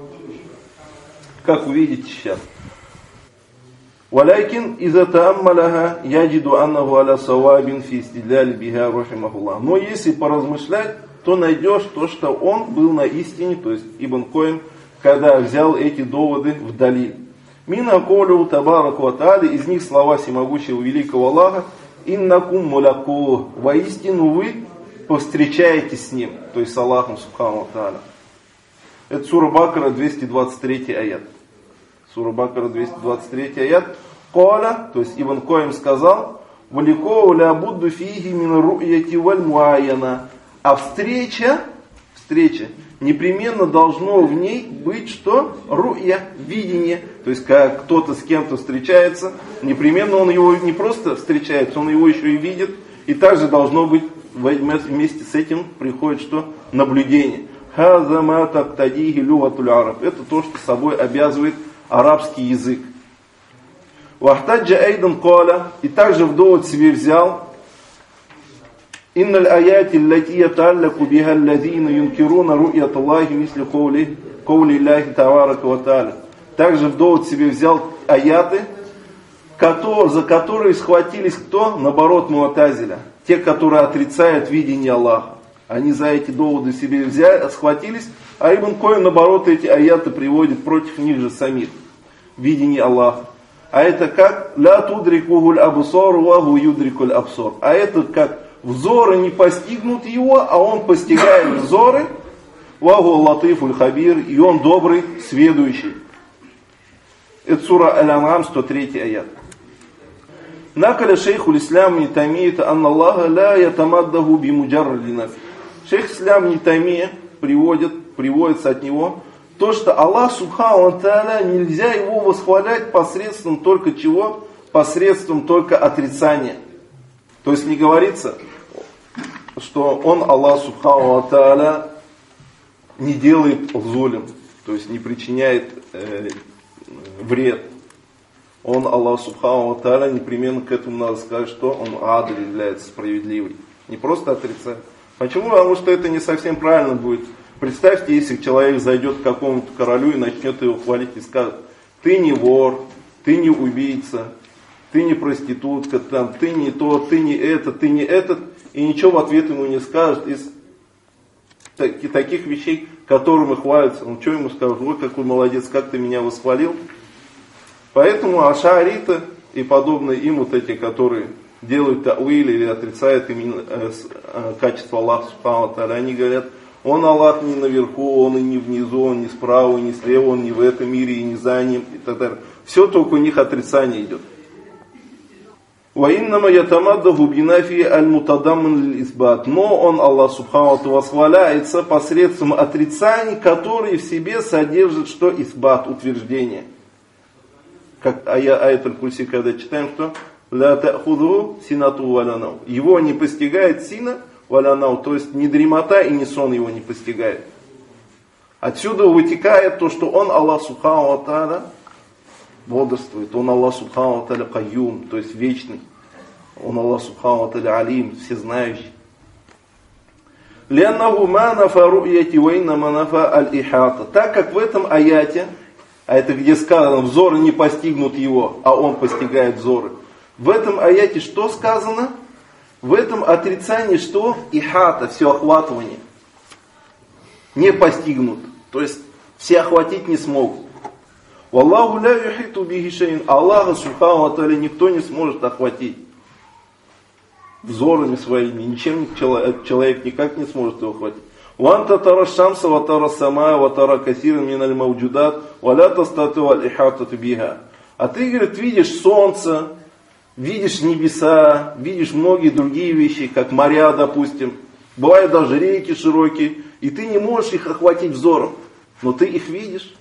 Как увидите сейчас. «Валайкин иза тааммаляха яджиду аннаху аля савабин фи истидляли биха рахимахуллах». Но если поразмышлять, то найдешь то, что он был на истине, то есть Ибн Кайим, когда взял эти доводы в далиль. «Мина колю табарак ва тааля», из них слова всемогущего великого Аллаха: «Иннакум муляку», воистину вы повстречаетесь с ним, то есть с Аллахом Субхану ва Тааля. Это сура Бакара, двести двадцать третий аят. Сура Бакара, двести двадцать третий аят. «Коля», то есть Ибн Кайим сказал: «Валикоу ля будду фиги мин ру'яти валь муайяна». А встреча, встреча, непременно должно в ней быть что? Ру'я, видение. То есть, когда кто-то с кем-то встречается, непременно он его не просто встречается, он его еще и видит. И также должно быть, вместе с этим приходит что? Наблюдение. «Хаза ма тактадихи люгатуль араб». Это то, что собой обязывает арабский язык. «Вахтаджа айдан каля», и также в довод себе взял: «Инналь аяти лати яталляку биха аллазина юнкируна ру'ят Аллахи мисли каули каули Аллахи таварака ва тааля». Также в довод себе взял аяты, который, за которые схватились кто? Наоборот, муатазиля. Те, которые отрицают видение Аллаха. Они за эти доводы себе взяли, схватились, а Ибн Койм, наоборот, эти аяты приводит против них же самих. Видение Аллаха. А это как? «Ля тудрикухуль абсор ваху юдрикуль абсор». А это как? Взоры не постигнут его, а он постигает взоры. «Ваху латифуль хабир», и он добрый, сведущий. Это сура Аль-Ан'ам, сто третий аят. Накаля шейху ислам не тамиет, анна Аллаха ля ятамаддаху бимуджарради нафи. Шейх ислам не тамия приводит, приводится от него, то, что Аллах Субхану ва Тааля, нельзя его восхвалять посредством только чего? Посредством только отрицания. То есть не говорится, что он, Аллах Субхану ва Тааля, не делает зулем, то есть не причиняет э, вред. Он, Аллах Субхану ва Тааля, непременно к этому надо сказать, что он адль, является справедливый. Не просто отрицать. Почему? Потому что это не совсем правильно будет. Представьте, если человек зайдет к какому-то королю и начнет его хвалить и скажет: ты не вор, ты не убийца, ты не проститутка, там, ты не то, ты не это, ты не этот, и ничего в ответ ему не скажет из таких вещей, которыми хвалится. Ну что ему скажут? Ой, какой молодец, как ты меня восхвалил. Поэтому ашариты и подобные им вот эти, которые делают тауиль или отрицают именно э, э, качество Аллаха Субхану ва Тааля, они говорят: он Аллах не наверху, он и не внизу, он не справа, и не слева, он не в этом мире, и не за ним, и так далее. Все только у них отрицание идет. وَإِنَّمَا يَتَمَدَّهُ بِنَفِي الْمُتَضَمِّنِ لِلْإِثْبَاتِ. Но он, Аллах Субхану ва Тааля, восхваляется посредством отрицаний, которые в себе содержат что? Исбат, утверждение. Как аят аль-Курси, когда читаем, что «Ля та'худху синату валянау». Его не постигает сина валянау, то есть ни дремота и ни сон его не постигает. Отсюда вытекает то, что он, Аллах Субхану ва Тааля, бодрствует. Он, Аллах Субхану ва Тааля, кайюм, то есть вечный. Он, Аллах Субхану ва Тааля, алим, всезнающий. «Лианнаху ма нафа ру'яти ва иннама нафа аль-ихата». Так как в этом аяте, а это где сказано, взоры не постигнут его, а он постигает взоры. В этом аяте что сказано? В этом отрицании что? Ихата, все охватывание. Не постигнут. То есть все охватить не смогут. Валлаху ля юхиту бихи шайин. Аллаха Субхану ва Тааля никто не сможет охватить взорами своими. Ничем человек, человек никак не сможет его охватить. وأنت ترى الشمس وترى السماء وترى كثيرا من الموجودات ولا تستطيع الإحاطة بها. А ты, говорит, видишь солнце, видишь небеса, видишь многие другие вещи, как моря, допустим. Бывают даже реки широкие, и ты не можешь их охватить взором, но ты их видишь.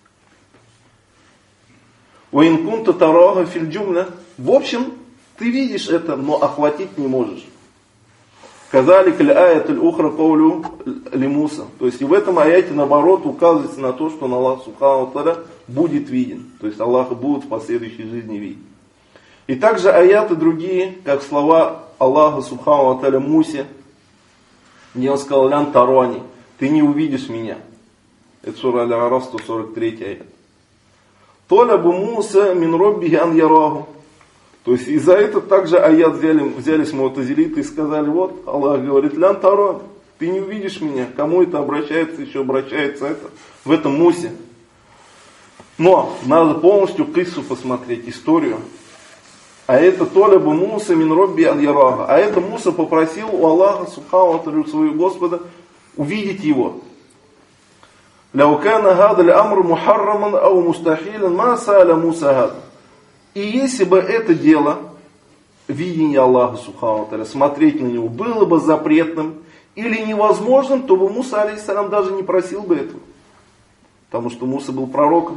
وإن كنت تراها في الجملة. В общем, ты видишь это, но охватить не можешь. Казалик аль-аят аль-ухра каулю ли-Муса. То есть и в этом аяте наоборот указывается на то, что Аллах Субхану ва Тааля будет виден. То есть Аллаха будут в последующей жизни видеть. И также аяты другие, как слова Аллаха Субхану ва Тааля Мусе, где он сказал: лян тарони, ты не увидишь меня. Это сура Аль-А'раф, сто сорок третий аят. Толябу Муса мин роббихи ан яраху. То есть и за это также аят взяли, взялись муатазилиты и сказали: вот Аллах говорит: лян тарон, ты не увидишь меня. Кому это обращается, еще обращается это в этом Мусе. Но надо полностью киссу посмотреть, историю. А это толябу Муса мин робби ан ярага. А это Муса попросил у Аллаха Субхану ва Тааля, своего Господа, увидеть его. Ляу кана хада л-амр мухарраман ау мустахилан ма сааля Муса хада. И если бы это дело, видение Аллаха Субхану ва Тааля, смотреть на него, было бы запретным или невозможным, то бы Муса, алейхиссалям, даже не просил бы этого. Потому что Муса был пророком.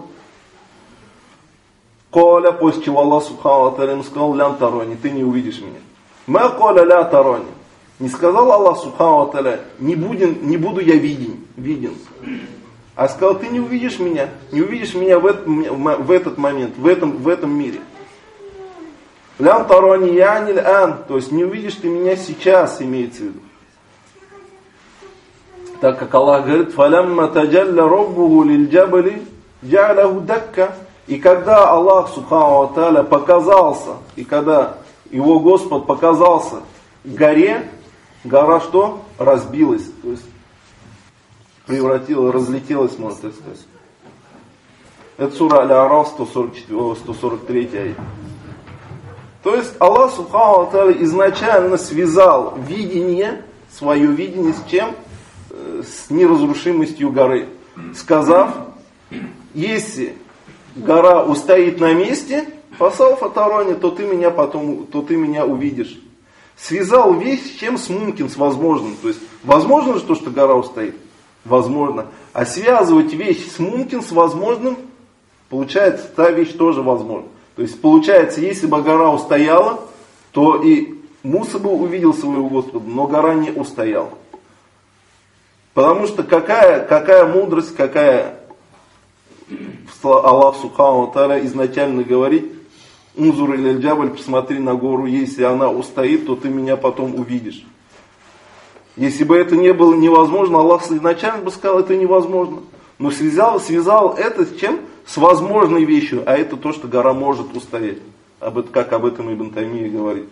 Коля, после чего Аллах Субхану ва Тааля ему сказал: лян тарони, ты не увидишь меня. Ма коля ля тарони. Не сказал Аллах Субхану ва Тааля: не, будем, не буду я виден, виден. А сказал: ты не увидишь меня, не увидишь меня в этот, в этот момент, в этом, в этом мире. Лян тарони яниль ан, то есть не увидишь ты меня сейчас, имеется в виду. Так как Аллах говорит: фалямма таджалля роббуху лиль джабали джа'ляху дакка. И когда Аллах Субхану ва Тааля показался, и когда его Господь показался горе, гора что? Разбилась, то есть превратилась, разлетелась, можно так сказать. Это сура Аль-А'раф, сто сорок третья аят. То есть Аллах Субхану ва Тааля изначально связал видение, свое видение с чем? С неразрушимостью горы. Сказав, если гора устоит на месте, фасал фатарони, то ты меня потом, то ты меня увидишь. Связал вещь с чем? С мумкин, с возможным. То есть возможно же то, что гора устоит? Возможно. А связывать вещь с мумкин, с возможным, получается, та вещь тоже возможна. То есть получается, если бы гора устояла, то и Муса бы увидел своего Господа, но гора не устояла. Потому что какая, какая мудрость, какая Аллах Субхану ва Тааля изначально говорит: «Унзур иляль джабаль», посмотри на гору, если она устоит, то ты меня потом увидишь. Если бы это не было невозможно, Аллах изначально бы сказал, это невозможно. Но связал, связал это с чем? С возможной вещью, а это то, что гора может устоять. Об это, как об этом Ибн Таймия говорит.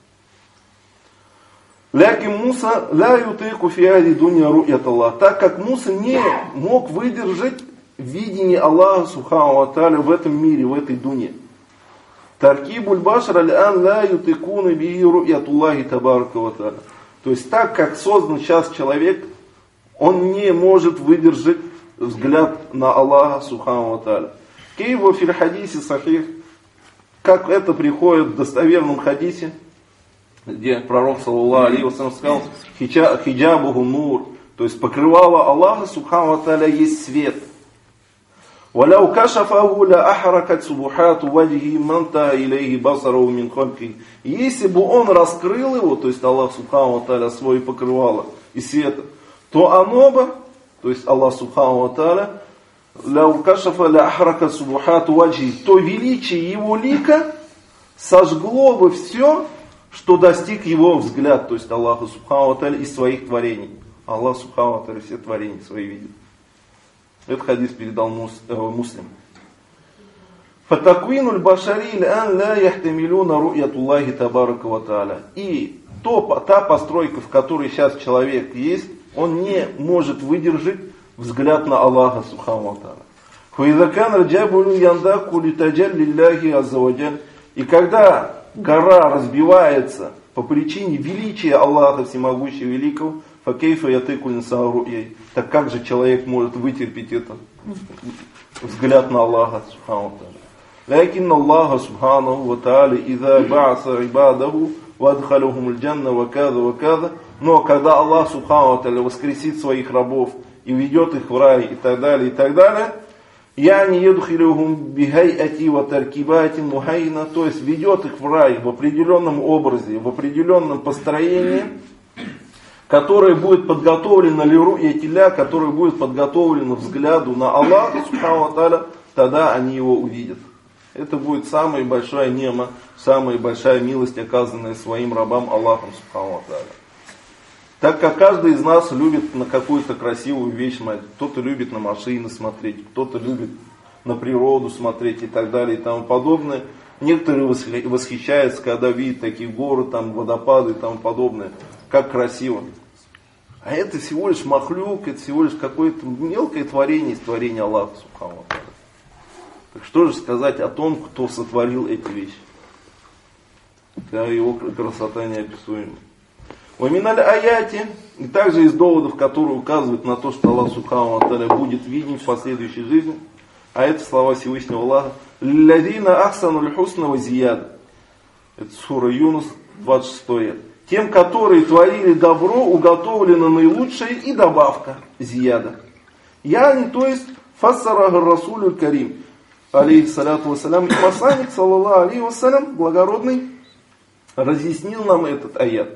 Лякин Муса ля ютыку фи ади дуня ру'ят Аллах. Так как Муса не мог выдержать видение Аллаха Субхану ва Тааля в этом мире, в этой дуне. Таркибуль башар аль-ан ля ютыкуна би ру'ят Аллахи табарака ва тааля. То есть так как создан сейчас человек, он не может выдержать взгляд на Аллаха Субхану ва Тааля. Кейва фил хадисе сахих, как это приходит в достоверном хадисе, где пророк саллаллаху алейхи ва саллям сказал: хиджабуху нур, то есть покрывало Аллаха Субхану ва Тааля есть свет. وَلَوْ كَشَفَهُ لَأَحْرَكَتْ سُبُحَاتُ وَجْهِ مَنْتَهَ إِلَيْهِ بَصَرَهُ مِنْ خَلْقِهِ. Если бы он раскрыл его, то есть Аллах Субхану ва Тааля свое покрывало и света, то оно бы, то есть Аллах Субхану ва Тааля, لَوْ كَشَفَ لَأَحْرَكَتْ سُبُحَاتُ وَجْهِ, то величие его лика сожгло бы все, что достиг его взгляд, то есть Аллаха Субхану ва Тааля из своих творений. Аллах Субхану ва Тааля все творения свои видит. Этот хадис передал Муслим. Фатаквинуль башари лян ля яхтамилюна ру'ятуллахи табарака ва тааля. И то, та постройка, в которой сейчас человек есть, он не может выдержать взгляд на Аллаха Субхану ва Тааля. Хуизакан раджабулю яндаку литаджаль лилляхи аззаваджаль. И когда гора разбивается по причине величия Аллаха Всемогущего Великого, факейфа ятыку инсан ру'яй. Так как же человек может вытерпеть это? Взгляд на Аллаха Субхану ва Тааля. Лякин Аллаха Субхану ва Тааля иза ба'аса ибадаху вадхалюхум аль-джанна ва каза ва каза. Но когда Аллах Субхану ва Тааля воскресит своих рабов и ведет их в рай и так далее, и так далее, яни едхилюхум бихайати ва таркибати мухайна, то есть ведет их в рай в определенном образе, в определенном построении, которое будет подготовлено лиру'ятилля, которое будет подготовлено взгляду на Аллаха Субхану ва Тааля, тогда они его увидят. Это будет самая большая нема, самая большая милость, оказанная своим рабам Аллахом Субхану ва Тааля. Так как каждый из нас любит на какую-то красивую вещь смотреть, кто-то любит на машины смотреть, кто-то любит на природу смотреть и так далее и тому подобное. Некоторые восхищаются, когда видят такие горы, там, водопады и тому подобное. Как красиво. А это всего лишь махлюк, это всего лишь какое-то мелкое творение из творения Аллаха Субхану ва Тааля. Так что же сказать о том, кто сотворил эти вещи? Да, его красота неописуема. Ваминаль аяти, и также из доводов, которые указывают на то, что Аллах Субхану ва Тааля будет виден в последующей жизни, а это слова Всевышнего Аллаха: «Лилладина ахсануль хусна ва зияда». Это сура Юнус, двадцать шестой аят. Тем, которые творили добро, уготовлено наилучшее и добавка зияда. Яни, то есть, фассарага расулюль карим, алейхиссаляту вассалям, и посланник, саллаллаху алейхи вассалям, благородный, разъяснил нам этот аят.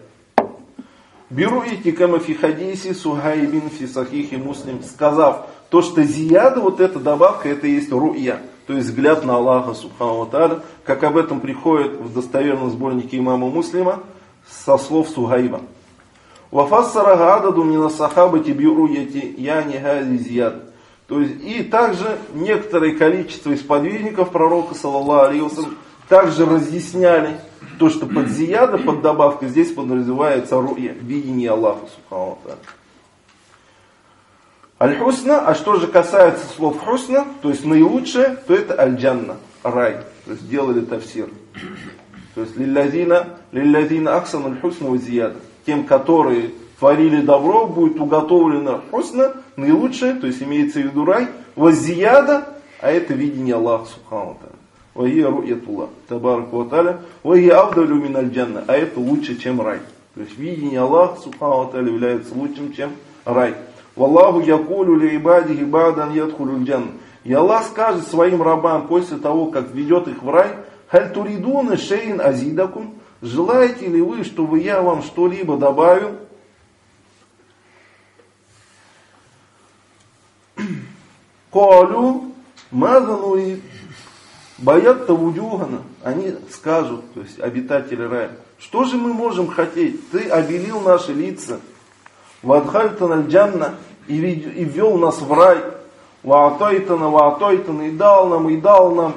Беру идти кама фи хадиси сухайбин фи сахихи муслим, сказав, то, что зияда, вот эта добавка, это и есть ру'я, то есть взгляд на Аллаха Субхану ва Тааля, как об этом приходит в достоверном сборнике имама Муслима, со слов Сугайба. Вафассара гададу мина сахабати бируяти яни хази зияд. То есть, и также некоторое количество из подвижников пророка, саллаллаху алейхи ва саллям, также разъясняли то, что под зияда, под добавкой, здесь подразумевается руя, видение Аллаха субхану ва тааля. Аль-хусна, а что же касается слов хусна, то есть наилучшее, то это аль-джанна, рай. То есть сделали тафсир. То есть лиллазина, лиллазина ахсан аль-хусна ва зияда. Тем, которые творили добро, будет уготовлено хусна, наилучшее, то есть имеется в виду рай, ва зияда, а это видение Аллаха субхану ва тааля. Ва хия ру'ятуллах, табарак ва тааля, ва хия афдалю мин аль-джанна, а это лучше, чем рай. То есть видение Аллаха субхану ва тааля является лучшим, чем рай. Валлаху якулю ли ибадихи бадан ядхулю джанна. И Аллах скажет своим рабам после того, как ведет их в рай: халь туридуна шейн азидакум. Желаете ли вы, чтобы я вам что-либо добавил? Калю мазануи баятта вуджухана. Они скажут, то есть обитатели рая: что же мы можем хотеть? Ты обелил наши лица. Вадхальтана джанна, и ввел нас в рай. Ваатайтана, ваатайтана, и дал нам, и дал нам.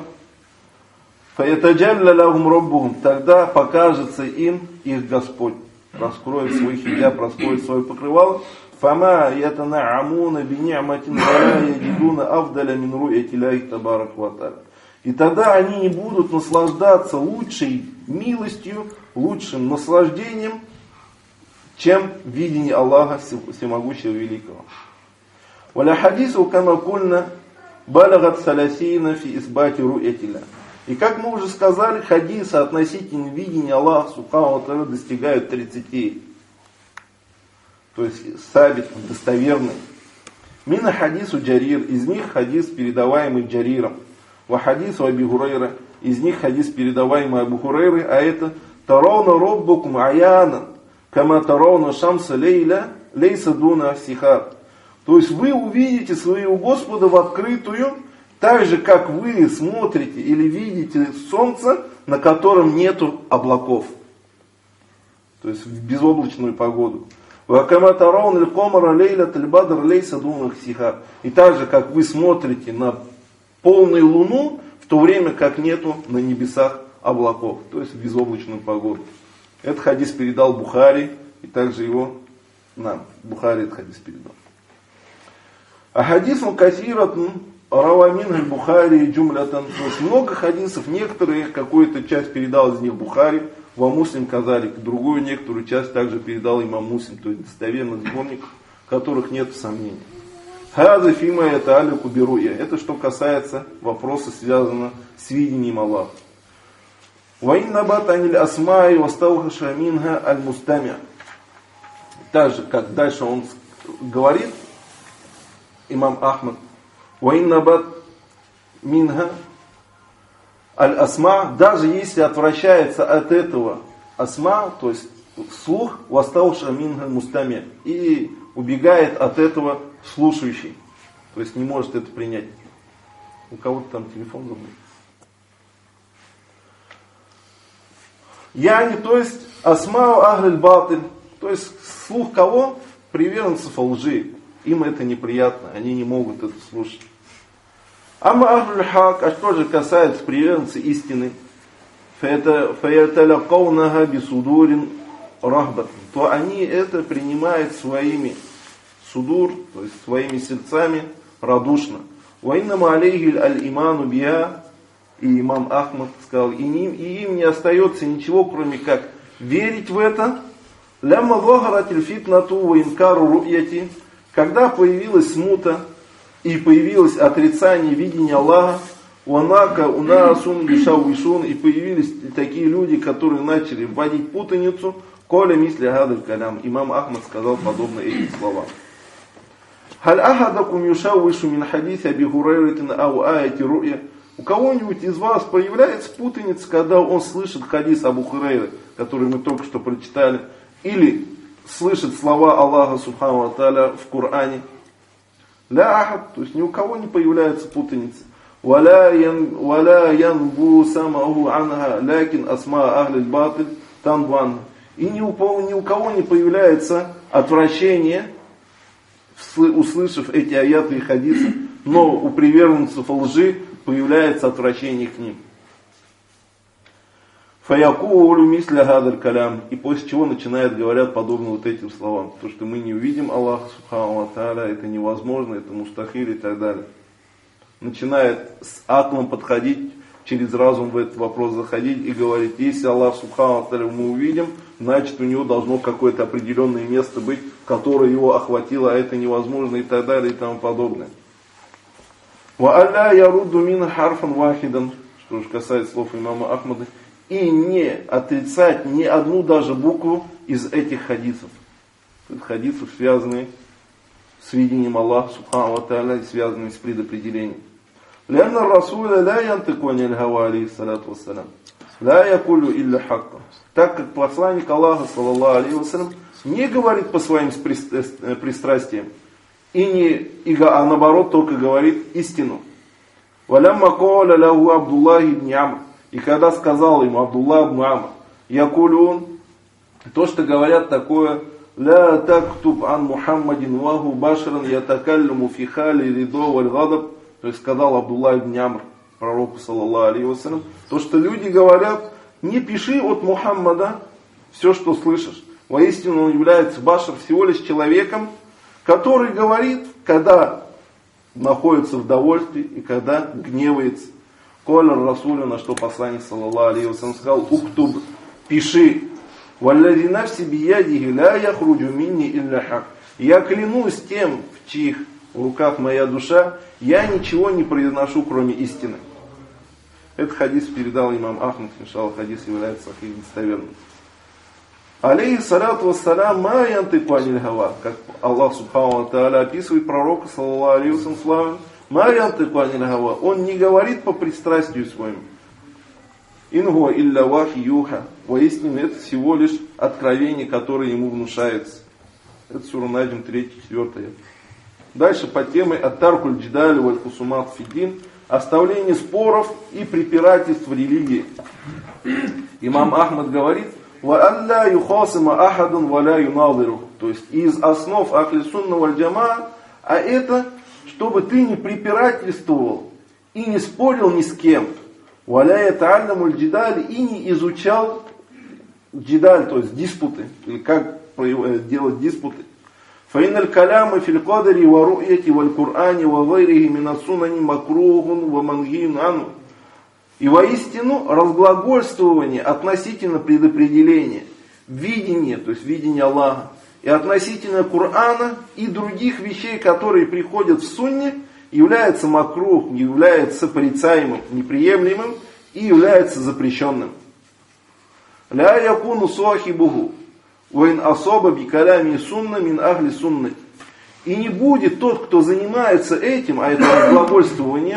Фаятаджалля лахум роббухум, тогда покажется им их Господь. Раскроет свой хиджаб, раскроет свое покрывало. Фама ятанаамуна бини'матин вала яджидуна афдаля мин ру'яти лахи табарак ва тааля. И тогда они не будут наслаждаться лучшей милостью, лучшим наслаждением, чем видение Аллаха Всемогущего Великого. Валя хадису кама кульна балагат саласина фи исбати ру'ятилля. И как мы уже сказали, хадисы относительно видения Аллаха субхану ва тааля достигают тридцати. То есть сабит, достоверный. Мина хадису Джарир, из них хадис, передаваемый Джариром. Ва хадису Аби Хурайра, из них хадис, передаваемый Абу Хурайры, а это тарауна роббукум аяна. Кама тарауна шамса лейля, лейса дуна сихар. То есть вы увидите своего Господа в открытую, так же как вы смотрите или видите солнце, на котором нету облаков. То есть в безоблачную погоду. Кама тарауна лькомара лейля тальбадр лейса дуна сихар. И так же как вы смотрите на полную луну, в то время как нету на небесах облаков. То есть в безоблачную погоду. Этот хадис передал Бухари, и также его нам. Бухари этот хадис передал. А хадисом касиратн равамин аль-Бухари джумлятан. То есть много хадисов, некоторые, какую-то часть передал из них Бухари, во Муслим казалик, другую некоторую часть также передал имам Муслим, то есть достоверных сборников, в которых нет сомнений. Хаза фима это алику беруя. Это что касается вопроса, связанного с видением Аллаха. Ваиннабат аниль асмаи вастаухаша минха аль мустамя. Так же, как дальше он говорит, имам Ахмад, ваиннабат минха аль асма, даже если отвращается от этого асма, то есть слух, вастаухаша минха аль мустамя, и убегает от этого слушающий, то есть не может это принять. У кого-то там телефон забыл. Яни, то есть асмау ахлиль батиль, то есть слух кого? Приверженцев лжи. Им это неприятно, они не могут это слушать. Амма ахлиль хак, а что же касается приверженцев истины, фаяталякаунаха бисудурин рахбат, то они это принимают своими судур, то есть своими сердцами радушно. Ваиннама алейхи аль-иману биха. И имам Ахмад сказал, и им, и им не остается ничего, кроме как верить в это. Лямма зохаратиль фитнату ва инкару ру'яти. Когда появилась смута и появилось отрицание видения Аллаха, уанака унасун бишауишун, и появились такие люди, которые начали вводить путаницу, коля мисли гадаль калям. Имам Ахмад сказал подобно этим словам. Халь ахадакум юшауишу мин хадиса Аби Хурайры ау аяти ру'я. У кого-нибудь из вас появляется путаница, когда он слышит хадис Абу Хурайры, который мы только что прочитали, или слышит слова Аллаха Субхану ва Тааля в Коране? Ля ахад, то есть ни у кого не появляется путаница. Валя янбу самаху анха лякин асма ахлиль батиль танбан. И ни у кого не появляется отвращение, услышав эти аяты и хадисы, но у приверженцев лжи появляется отвращение к ним. Фаякулу мисля гадаль калям. И после чего начинают говорят подобно вот этим словам. То, что мы не увидим Аллаха субхану ва тааля, это невозможно, это мустахиль и так далее. Начинает с атомом подходить, через разум в этот вопрос заходить и говорить, если Аллах субхану ва тааля мы увидим, значит у него должно какое-то определенное место быть, которое его охватило, а это невозможно и так далее и тому подобное. Ва алля ярудду мин харфан вахидан, что же касается слов имама Ахмада, и не отрицать ни одну даже букву из этих хадисов. Хадисов, связанные с видением Аллаха субхану ва тааля, связанные с предопределением. Лянна расуля ля янтыку аниль гава алейхиссалату вассалям. Ля якулю илля хакка. Так как посланник Аллаха, саллаллаху алейхи вассалям, не говорит по своим пристрастиям, и не, и, а наоборот только говорит истину. Валямма каля лаху Абдуллах ибн Амр. И когда сказал ему Абдуллах ибн Амр, якулюн, то, что говорят такое, ля тактуб ан Мухаммадин ваху башран ятакаллюму фи хали ридо валь гадаб. То есть сказал Абдуллах ибн Амр пророку, саллаллаху алейхи вассалям, то, что люди говорят, не пиши от Мухаммада все, что слышишь. Воистину он является башар всего лишь человеком, который говорит, когда находится в довольстве и когда гневается. Коля Расуля, на что посланник, саллаллаху алейхи вассалям, сказал, уктуб, пиши, валлади нафси биядихи ля яхруджу минни илля хак. Я клянусь тем, в чьих руках моя душа, я ничего не произношу, кроме истины. Этот хадис передал имам Ахмад, иншаллах, хадис является сахих достоверным. Алейхи салату вассалям ма янтыку аниль гава, как Аллах субхану ва тааля описывает пророка, саллаллаху алейхи вассалям, ма янтыку аниль гава, он не говорит по пристрастию своему. Ингуа илля вахи юха, воистину это всего лишь откровение, которое ему внушается. Это сура Наджм три четыре. Дальше по теме ат-таркуль джидаль валь хусумат фиддин, оставление споров и препирательств в религии. Имам Ахмад говорит, ва алля юхасима ахадун валя юнадиру, то есть из основ ахли сунна валь джамаа, а это, чтобы ты не препирательствовал и не спорил ни с кем, валя ятааллямуль джидаль, и не изучал джидаль, то есть диспуты, или как делать диспуты. Фаиналь каляма фил кадари ва ру'яти валь Кур'ани ва гайрихи мина сунани макрухун ва мангиюн ану. И воистину разглагольствование относительно предопределения, видение, то есть видение Аллаха, и относительно Кур'ана и других вещей, которые приходят в сунне, является макрух, является порицаемым, неприемлемым и является запрещенным. Ля якуну сахибуху вайн асаба бикалями сунна мин ахли суннати. И не будет тот, кто занимается этим, а это разглагольствованием,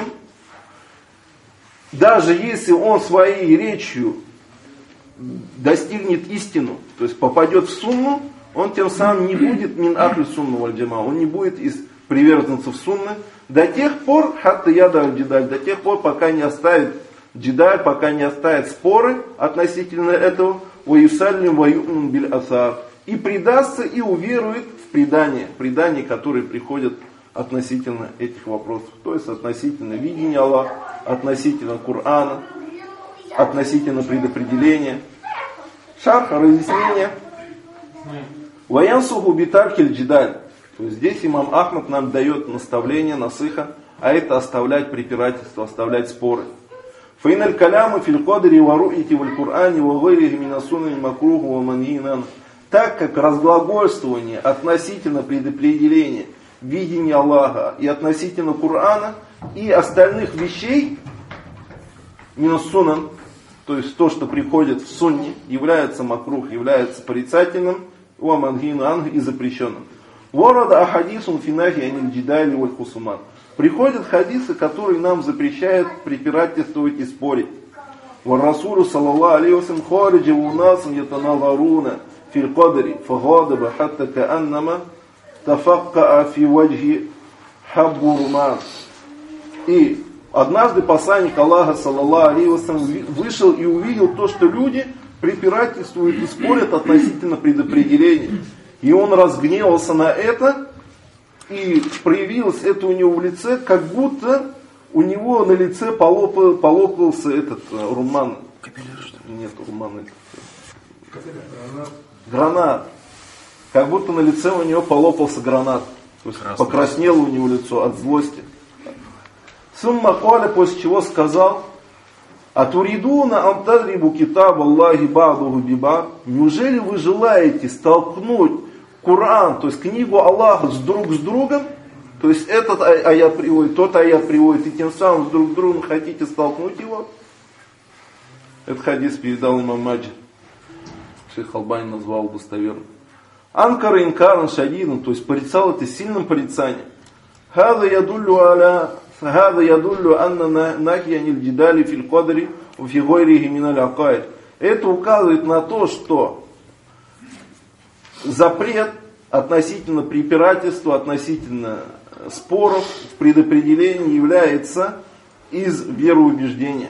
даже если он своей речью достигнет истину, то есть попадет в сунну, он тем самым не будет мин ахли сунна валь джама, он не будет из приверженцев сунны до тех пор, хатта яда джидаль, до тех пор, пока не оставит джидаль, пока не оставит споры относительно этого, ваюсаллим ваюмин биль асар, и предастся и уверует в предания, предания, которые приходят относительно этих вопросов, то есть относительно видения Аллаха, относительно Кур'ана, относительно предопределения. Шарха, разъяснение. Ваянсуху битаркиль джидаль. То есть здесь имам Ахмад нам дает наставление, насыха, а это оставлять препирательство, оставлять споры. Фаиналь каляма фил кадри ва ру'яти валь Кур'ани ва гайрихи мина сунани макруху ва манхиюн анху. Так как разглагольствование относительно предопределения, видения Аллаха и относительно Кур'ана и остальных вещей, мина сунан, то есть то, что приходит в сунне, является макрух, является порицательным, ва манхиюн анху, и запрещенным. Ворада ахадисун финахи аниль джидали валь хусумат. Приходят хадисы, которые нам запрещают препирательствовать и спорить. Ва расулу саллаллаху алейхи вассалям хариджа унасан ятаназаруна фил кадри фагадаба хатта кааннама тафакка фи ваджхи хаббу руман. И однажды посланник Аллаха, саллаллаху алейхи вассалям, вышел и увидел то, что люди препирательствуют и спорят относительно предопределения. И он разгневался на это, и проявилось это у него в лице, как будто у него на лице полопал, полопался этот руман. Нет, руман этот. Гранат. Гранат. Как будто на лице у него полопался гранат. То есть Красный. Покраснело у него лицо от злости. Сумма каля, после чего сказал: Атуридуна антадрибу китаб Аллахи ба'духу бибад. Неужели вы желаете столкнуть Коран, то есть книгу Аллаха, с друг с другом? То есть этот аят приводит, тот аят приводит, и тем самым с друг с другом хотите столкнуть его? Этот хадис передал имам Маджид. Шейх Албани назвал достоверным. Анкара инкаран шадидом, то есть порицал это сильным порицанием. Хада ядуллю аля, хада ядуллю анна нахья ниль джидали фил кадри в фигойрихи миналь акаид. Это указывает на то, что запрет относительно препирательства, относительно споров в предопределении является из вероубеждения.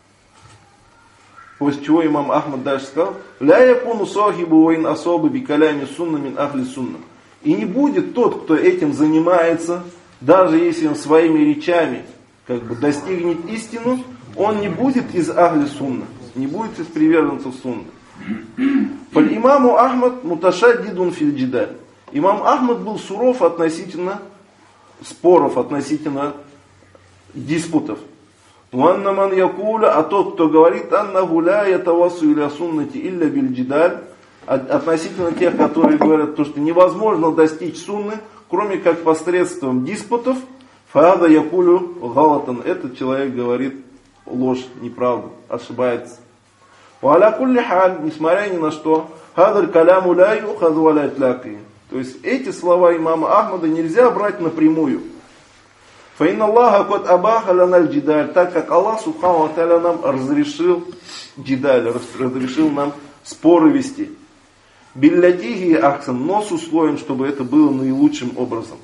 После чего имам Ахмад дальше сказал: «Ля якуну сахибу вайн асабы бикалями сунна мин ахли сунна». И не будет тот, кто этим занимается, даже если он своими речами как бы достигнет истину, он не будет из ахли сунна, не будет из приверженцев сунны. Фаль имаму Ахмад муташаддидун фил джидаль. Имам Ахмад был суров относительно споров, относительно диспутов. Ваннаман якуля, а тот, кто говорит, анна гуляя тавасу иля суннати илля биль джидаль, относительно тех, которые говорят, то, что невозможно достичь сунны, кроме как посредством диспутов, фаада якулю галатан. Этот человек говорит ложь, неправду, ошибается. Валя кулли халь, несмотря ни на что, хадаль каляму ля юхаду валя тляки. То есть эти слова имама Ахмада нельзя брать напрямую. Фаинна Аллаха кот абаха ланаль джидаль, так как Аллах субхану ва тааля нам разрешил джидаль, разрешил нам споры вести. Биллятихи ахсан, но с условием, чтобы это было наилучшим образом.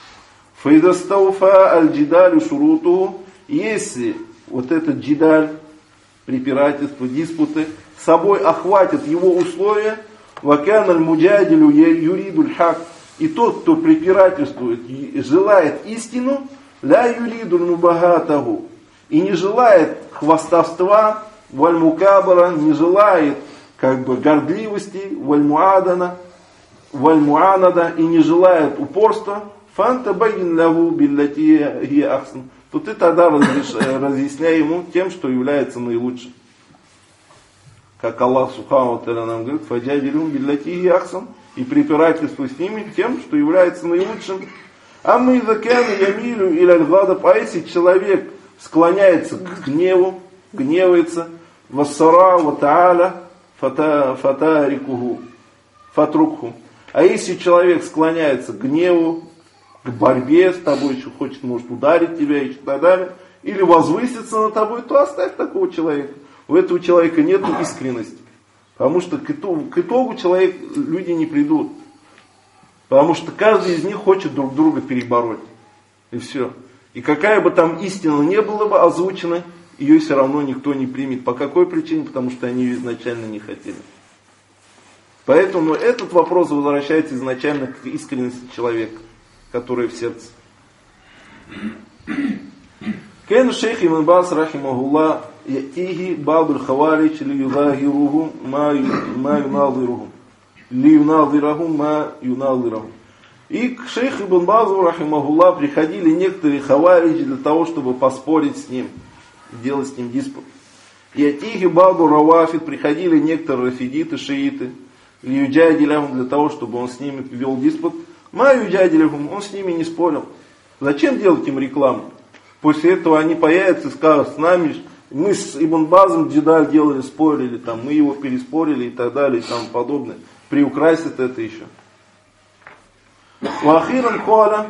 Фаидастауфа аль джидалю шуруту, если вот этот джидаль, препирательство, диспуты, собой охватят его условия, вакан аль муджадилю юридуль хак, и тот, кто препирательствует, желает истину, ля юридуль мубагатаху, и не желает хвастовства, валь мукабара, не желает как бы гордливости, валь муадана, валь муанада, и не желает упорства, фанта багин лягу биллати ги ахсан, то ты тогда разъясняй ему тем, что является наилучшим. Как Аллах субхану ва тааля нам говорит: фаджадилюм биллати ги ахсан, и препирательствуй с ними тем, что является наилучшим. А мы закяну ямилю или аль-гадаб, а если человек склоняется к гневу, гневается, вассара ва тааля фатарикуху, фатрукху. А если человек склоняется к гневу, к борьбе с тобой, еще хочет, может, ударить тебя и так далее, или возвыситься над тобой, то оставь такого человека. У этого человека нет искренности. Потому что к итогу, к итогу человек, люди не придут. Потому что каждый из них хочет друг друга перебороть. И все. И какая бы там истина не была бы озвучена, ее все равно никто не примет. По какой причине? Потому что они ее изначально не хотели. Поэтому этот вопрос возвращается изначально к искренности человека, который в сердце. Кэн шейх Ибн Баз рахимахуллах ятихи бабуль хаварич ли юзахируху ма юназируху. Ли юназираху ма юназираху. И к шейху Ибн Базу рахимахуллах приходили некоторые хаваричи для того, чтобы поспорить с ним, делать с ним диспут. Ятихи бабу равафид, приходили некоторые рафидиты, шииты, ли юджадилахум, для того, чтобы он с ними вел диспут. Ма юджадилахум, он с ними не спорил. Зачем делать им рекламу? После этого они появятся и скажут: с нами, мы с Ибн Базом джидаль делали, спорили, там, мы его переспорили и так далее и тому подобное. Приукрасят это еще. Вахиран кола,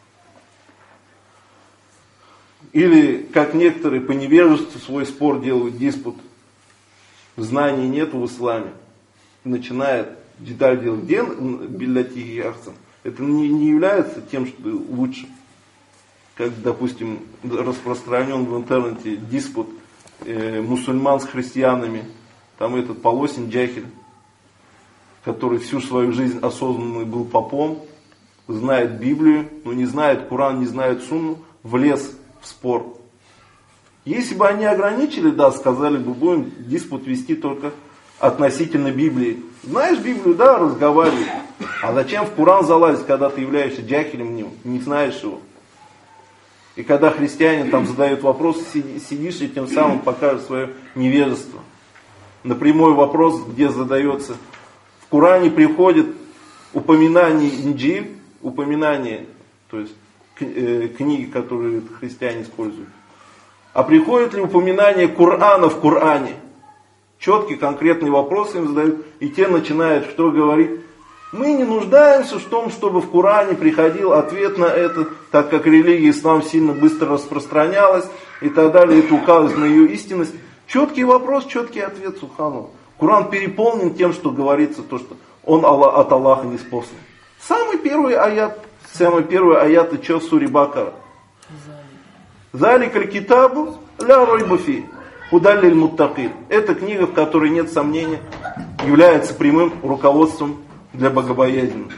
или как некоторые по невежеству свой спор делают, диспут, знаний нет в исламе, начинает джидаль делать, где билляти и ахсан. Это не, не является тем, что лучше. Как, допустим, распространен в интернете диспут э, мусульман с христианами. Там этот Полосин Джахиль, который всю свою жизнь осознанный был попом, знает Библию, но не знает Коран, не знает Сунну, влез в спор. Если бы они ограничили, да, сказали бы, будем диспут вести только относительно Библии. Знаешь Библию, да, разговаривай. А зачем в Коран залазить, когда ты являешься джахилем в нем, не знаешь его? И когда христианин там задает вопрос, сидишь и тем самым покажешь свое невежество. На прямой вопрос, где задается. В Коране приходит упоминание Инджиль, упоминание, то есть э, книги, которые христиане используют. А приходит ли упоминание Корана в Коране? Четкий, конкретный вопрос им задают, и те начинают что говорить? Мы не нуждаемся в том, чтобы в Коране приходил ответ на это, так как религия ислам сильно быстро распространялась и так далее, это указывает на ее истинность. Четкий вопрос, четкий ответ, субхану. Коран переполнен тем, что говорится, то, что он от Аллаха ниспослан. Самый первый аят, самый первый аят, и что в суре Бакара? Заликаль китабу ля ройба фи худан лиль муттакин. Это книга, в которой нет сомнения, является прямым руководством для богобоязненных.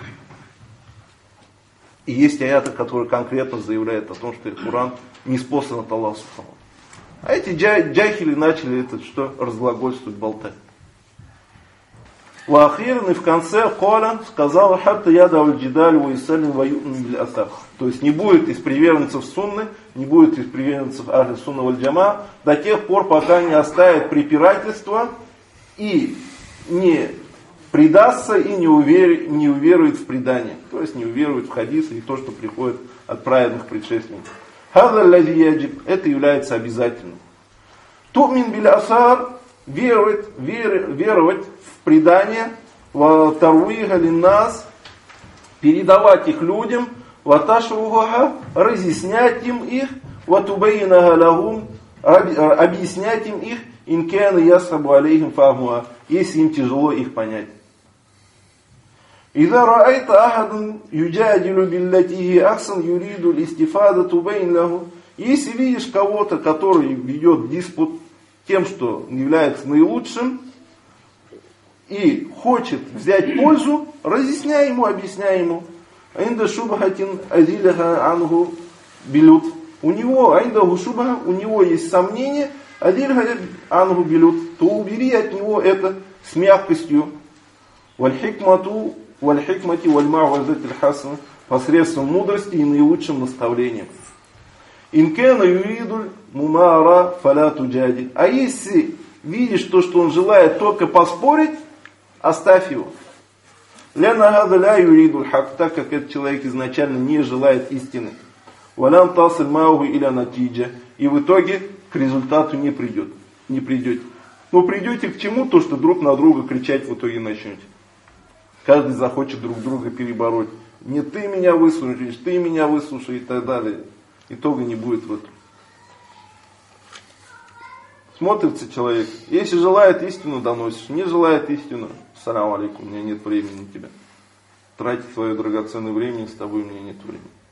И есть аяты, которые конкретно заявляют о том, что Коран ниспослан от Аллаха. А эти джахили начали это что? Разглагольствовать, болтать. Вахирн, и в конце Коля сказал, хатта яда аль-джидаль ва исалин ва ю'мин биль асар. То есть не будет из приверженцев сунны, не будет из приверженцев ахли сунна валь джама до тех пор, пока не оставит препирательство и не предастся и не, увер... не уверует в предание. То есть не уверует в хадисы и то, что приходит от праведных предшественников. Хаза лади яджиб. Это является обязательным. Ту'мин биль асар. Веровать, вер, веровать в предание, в тарвига линнас, передавать их людям, ваташугага, разъяснять им их, ватубейнага лагум, объяснять им их, инкяна ясхабу алейхим фахмуа, если им тяжело их понять. Иза раайта ахадан юджадилу биллатихи ахсан юриду листифада тубейн лагу. Если видишь кого-то, который ведет диспут тем, что является наилучшим, и хочет взять пользу, разъясняй ему, объясняй ему. Айнда шубхатин азиляха ангу билют. У него, айнда шубха, у него есть сомнение, азиляха ангу билют, то убери от него это с мягкостью. Вальхикмату, вальхикмати, вальмавазатиль хасана, посредством мудрости и наилучшим наставлением. Инкена юридуль мумара фаля туджади. А если видишь то, что он желает только поспорить, оставь его. Ляна гада ля юридуль хак, так как этот человек изначально не желает истины. Валям тасаль маугу иля натиджа. И в итоге к результату не придет. Не придете. Но придете к чему? То, что друг на друга кричать в итоге начнете. Каждый захочет друг друга перебороть. Не ты меня выслушаешь, ты меня выслушай и так далее. Итога не будет в этом. Смотрится человек. Если желает истину, доносишь. Не желает истину, салам алейкум, у меня нет времени на тебя. Тратить свое драгоценное время, с тобой у меня нет времени.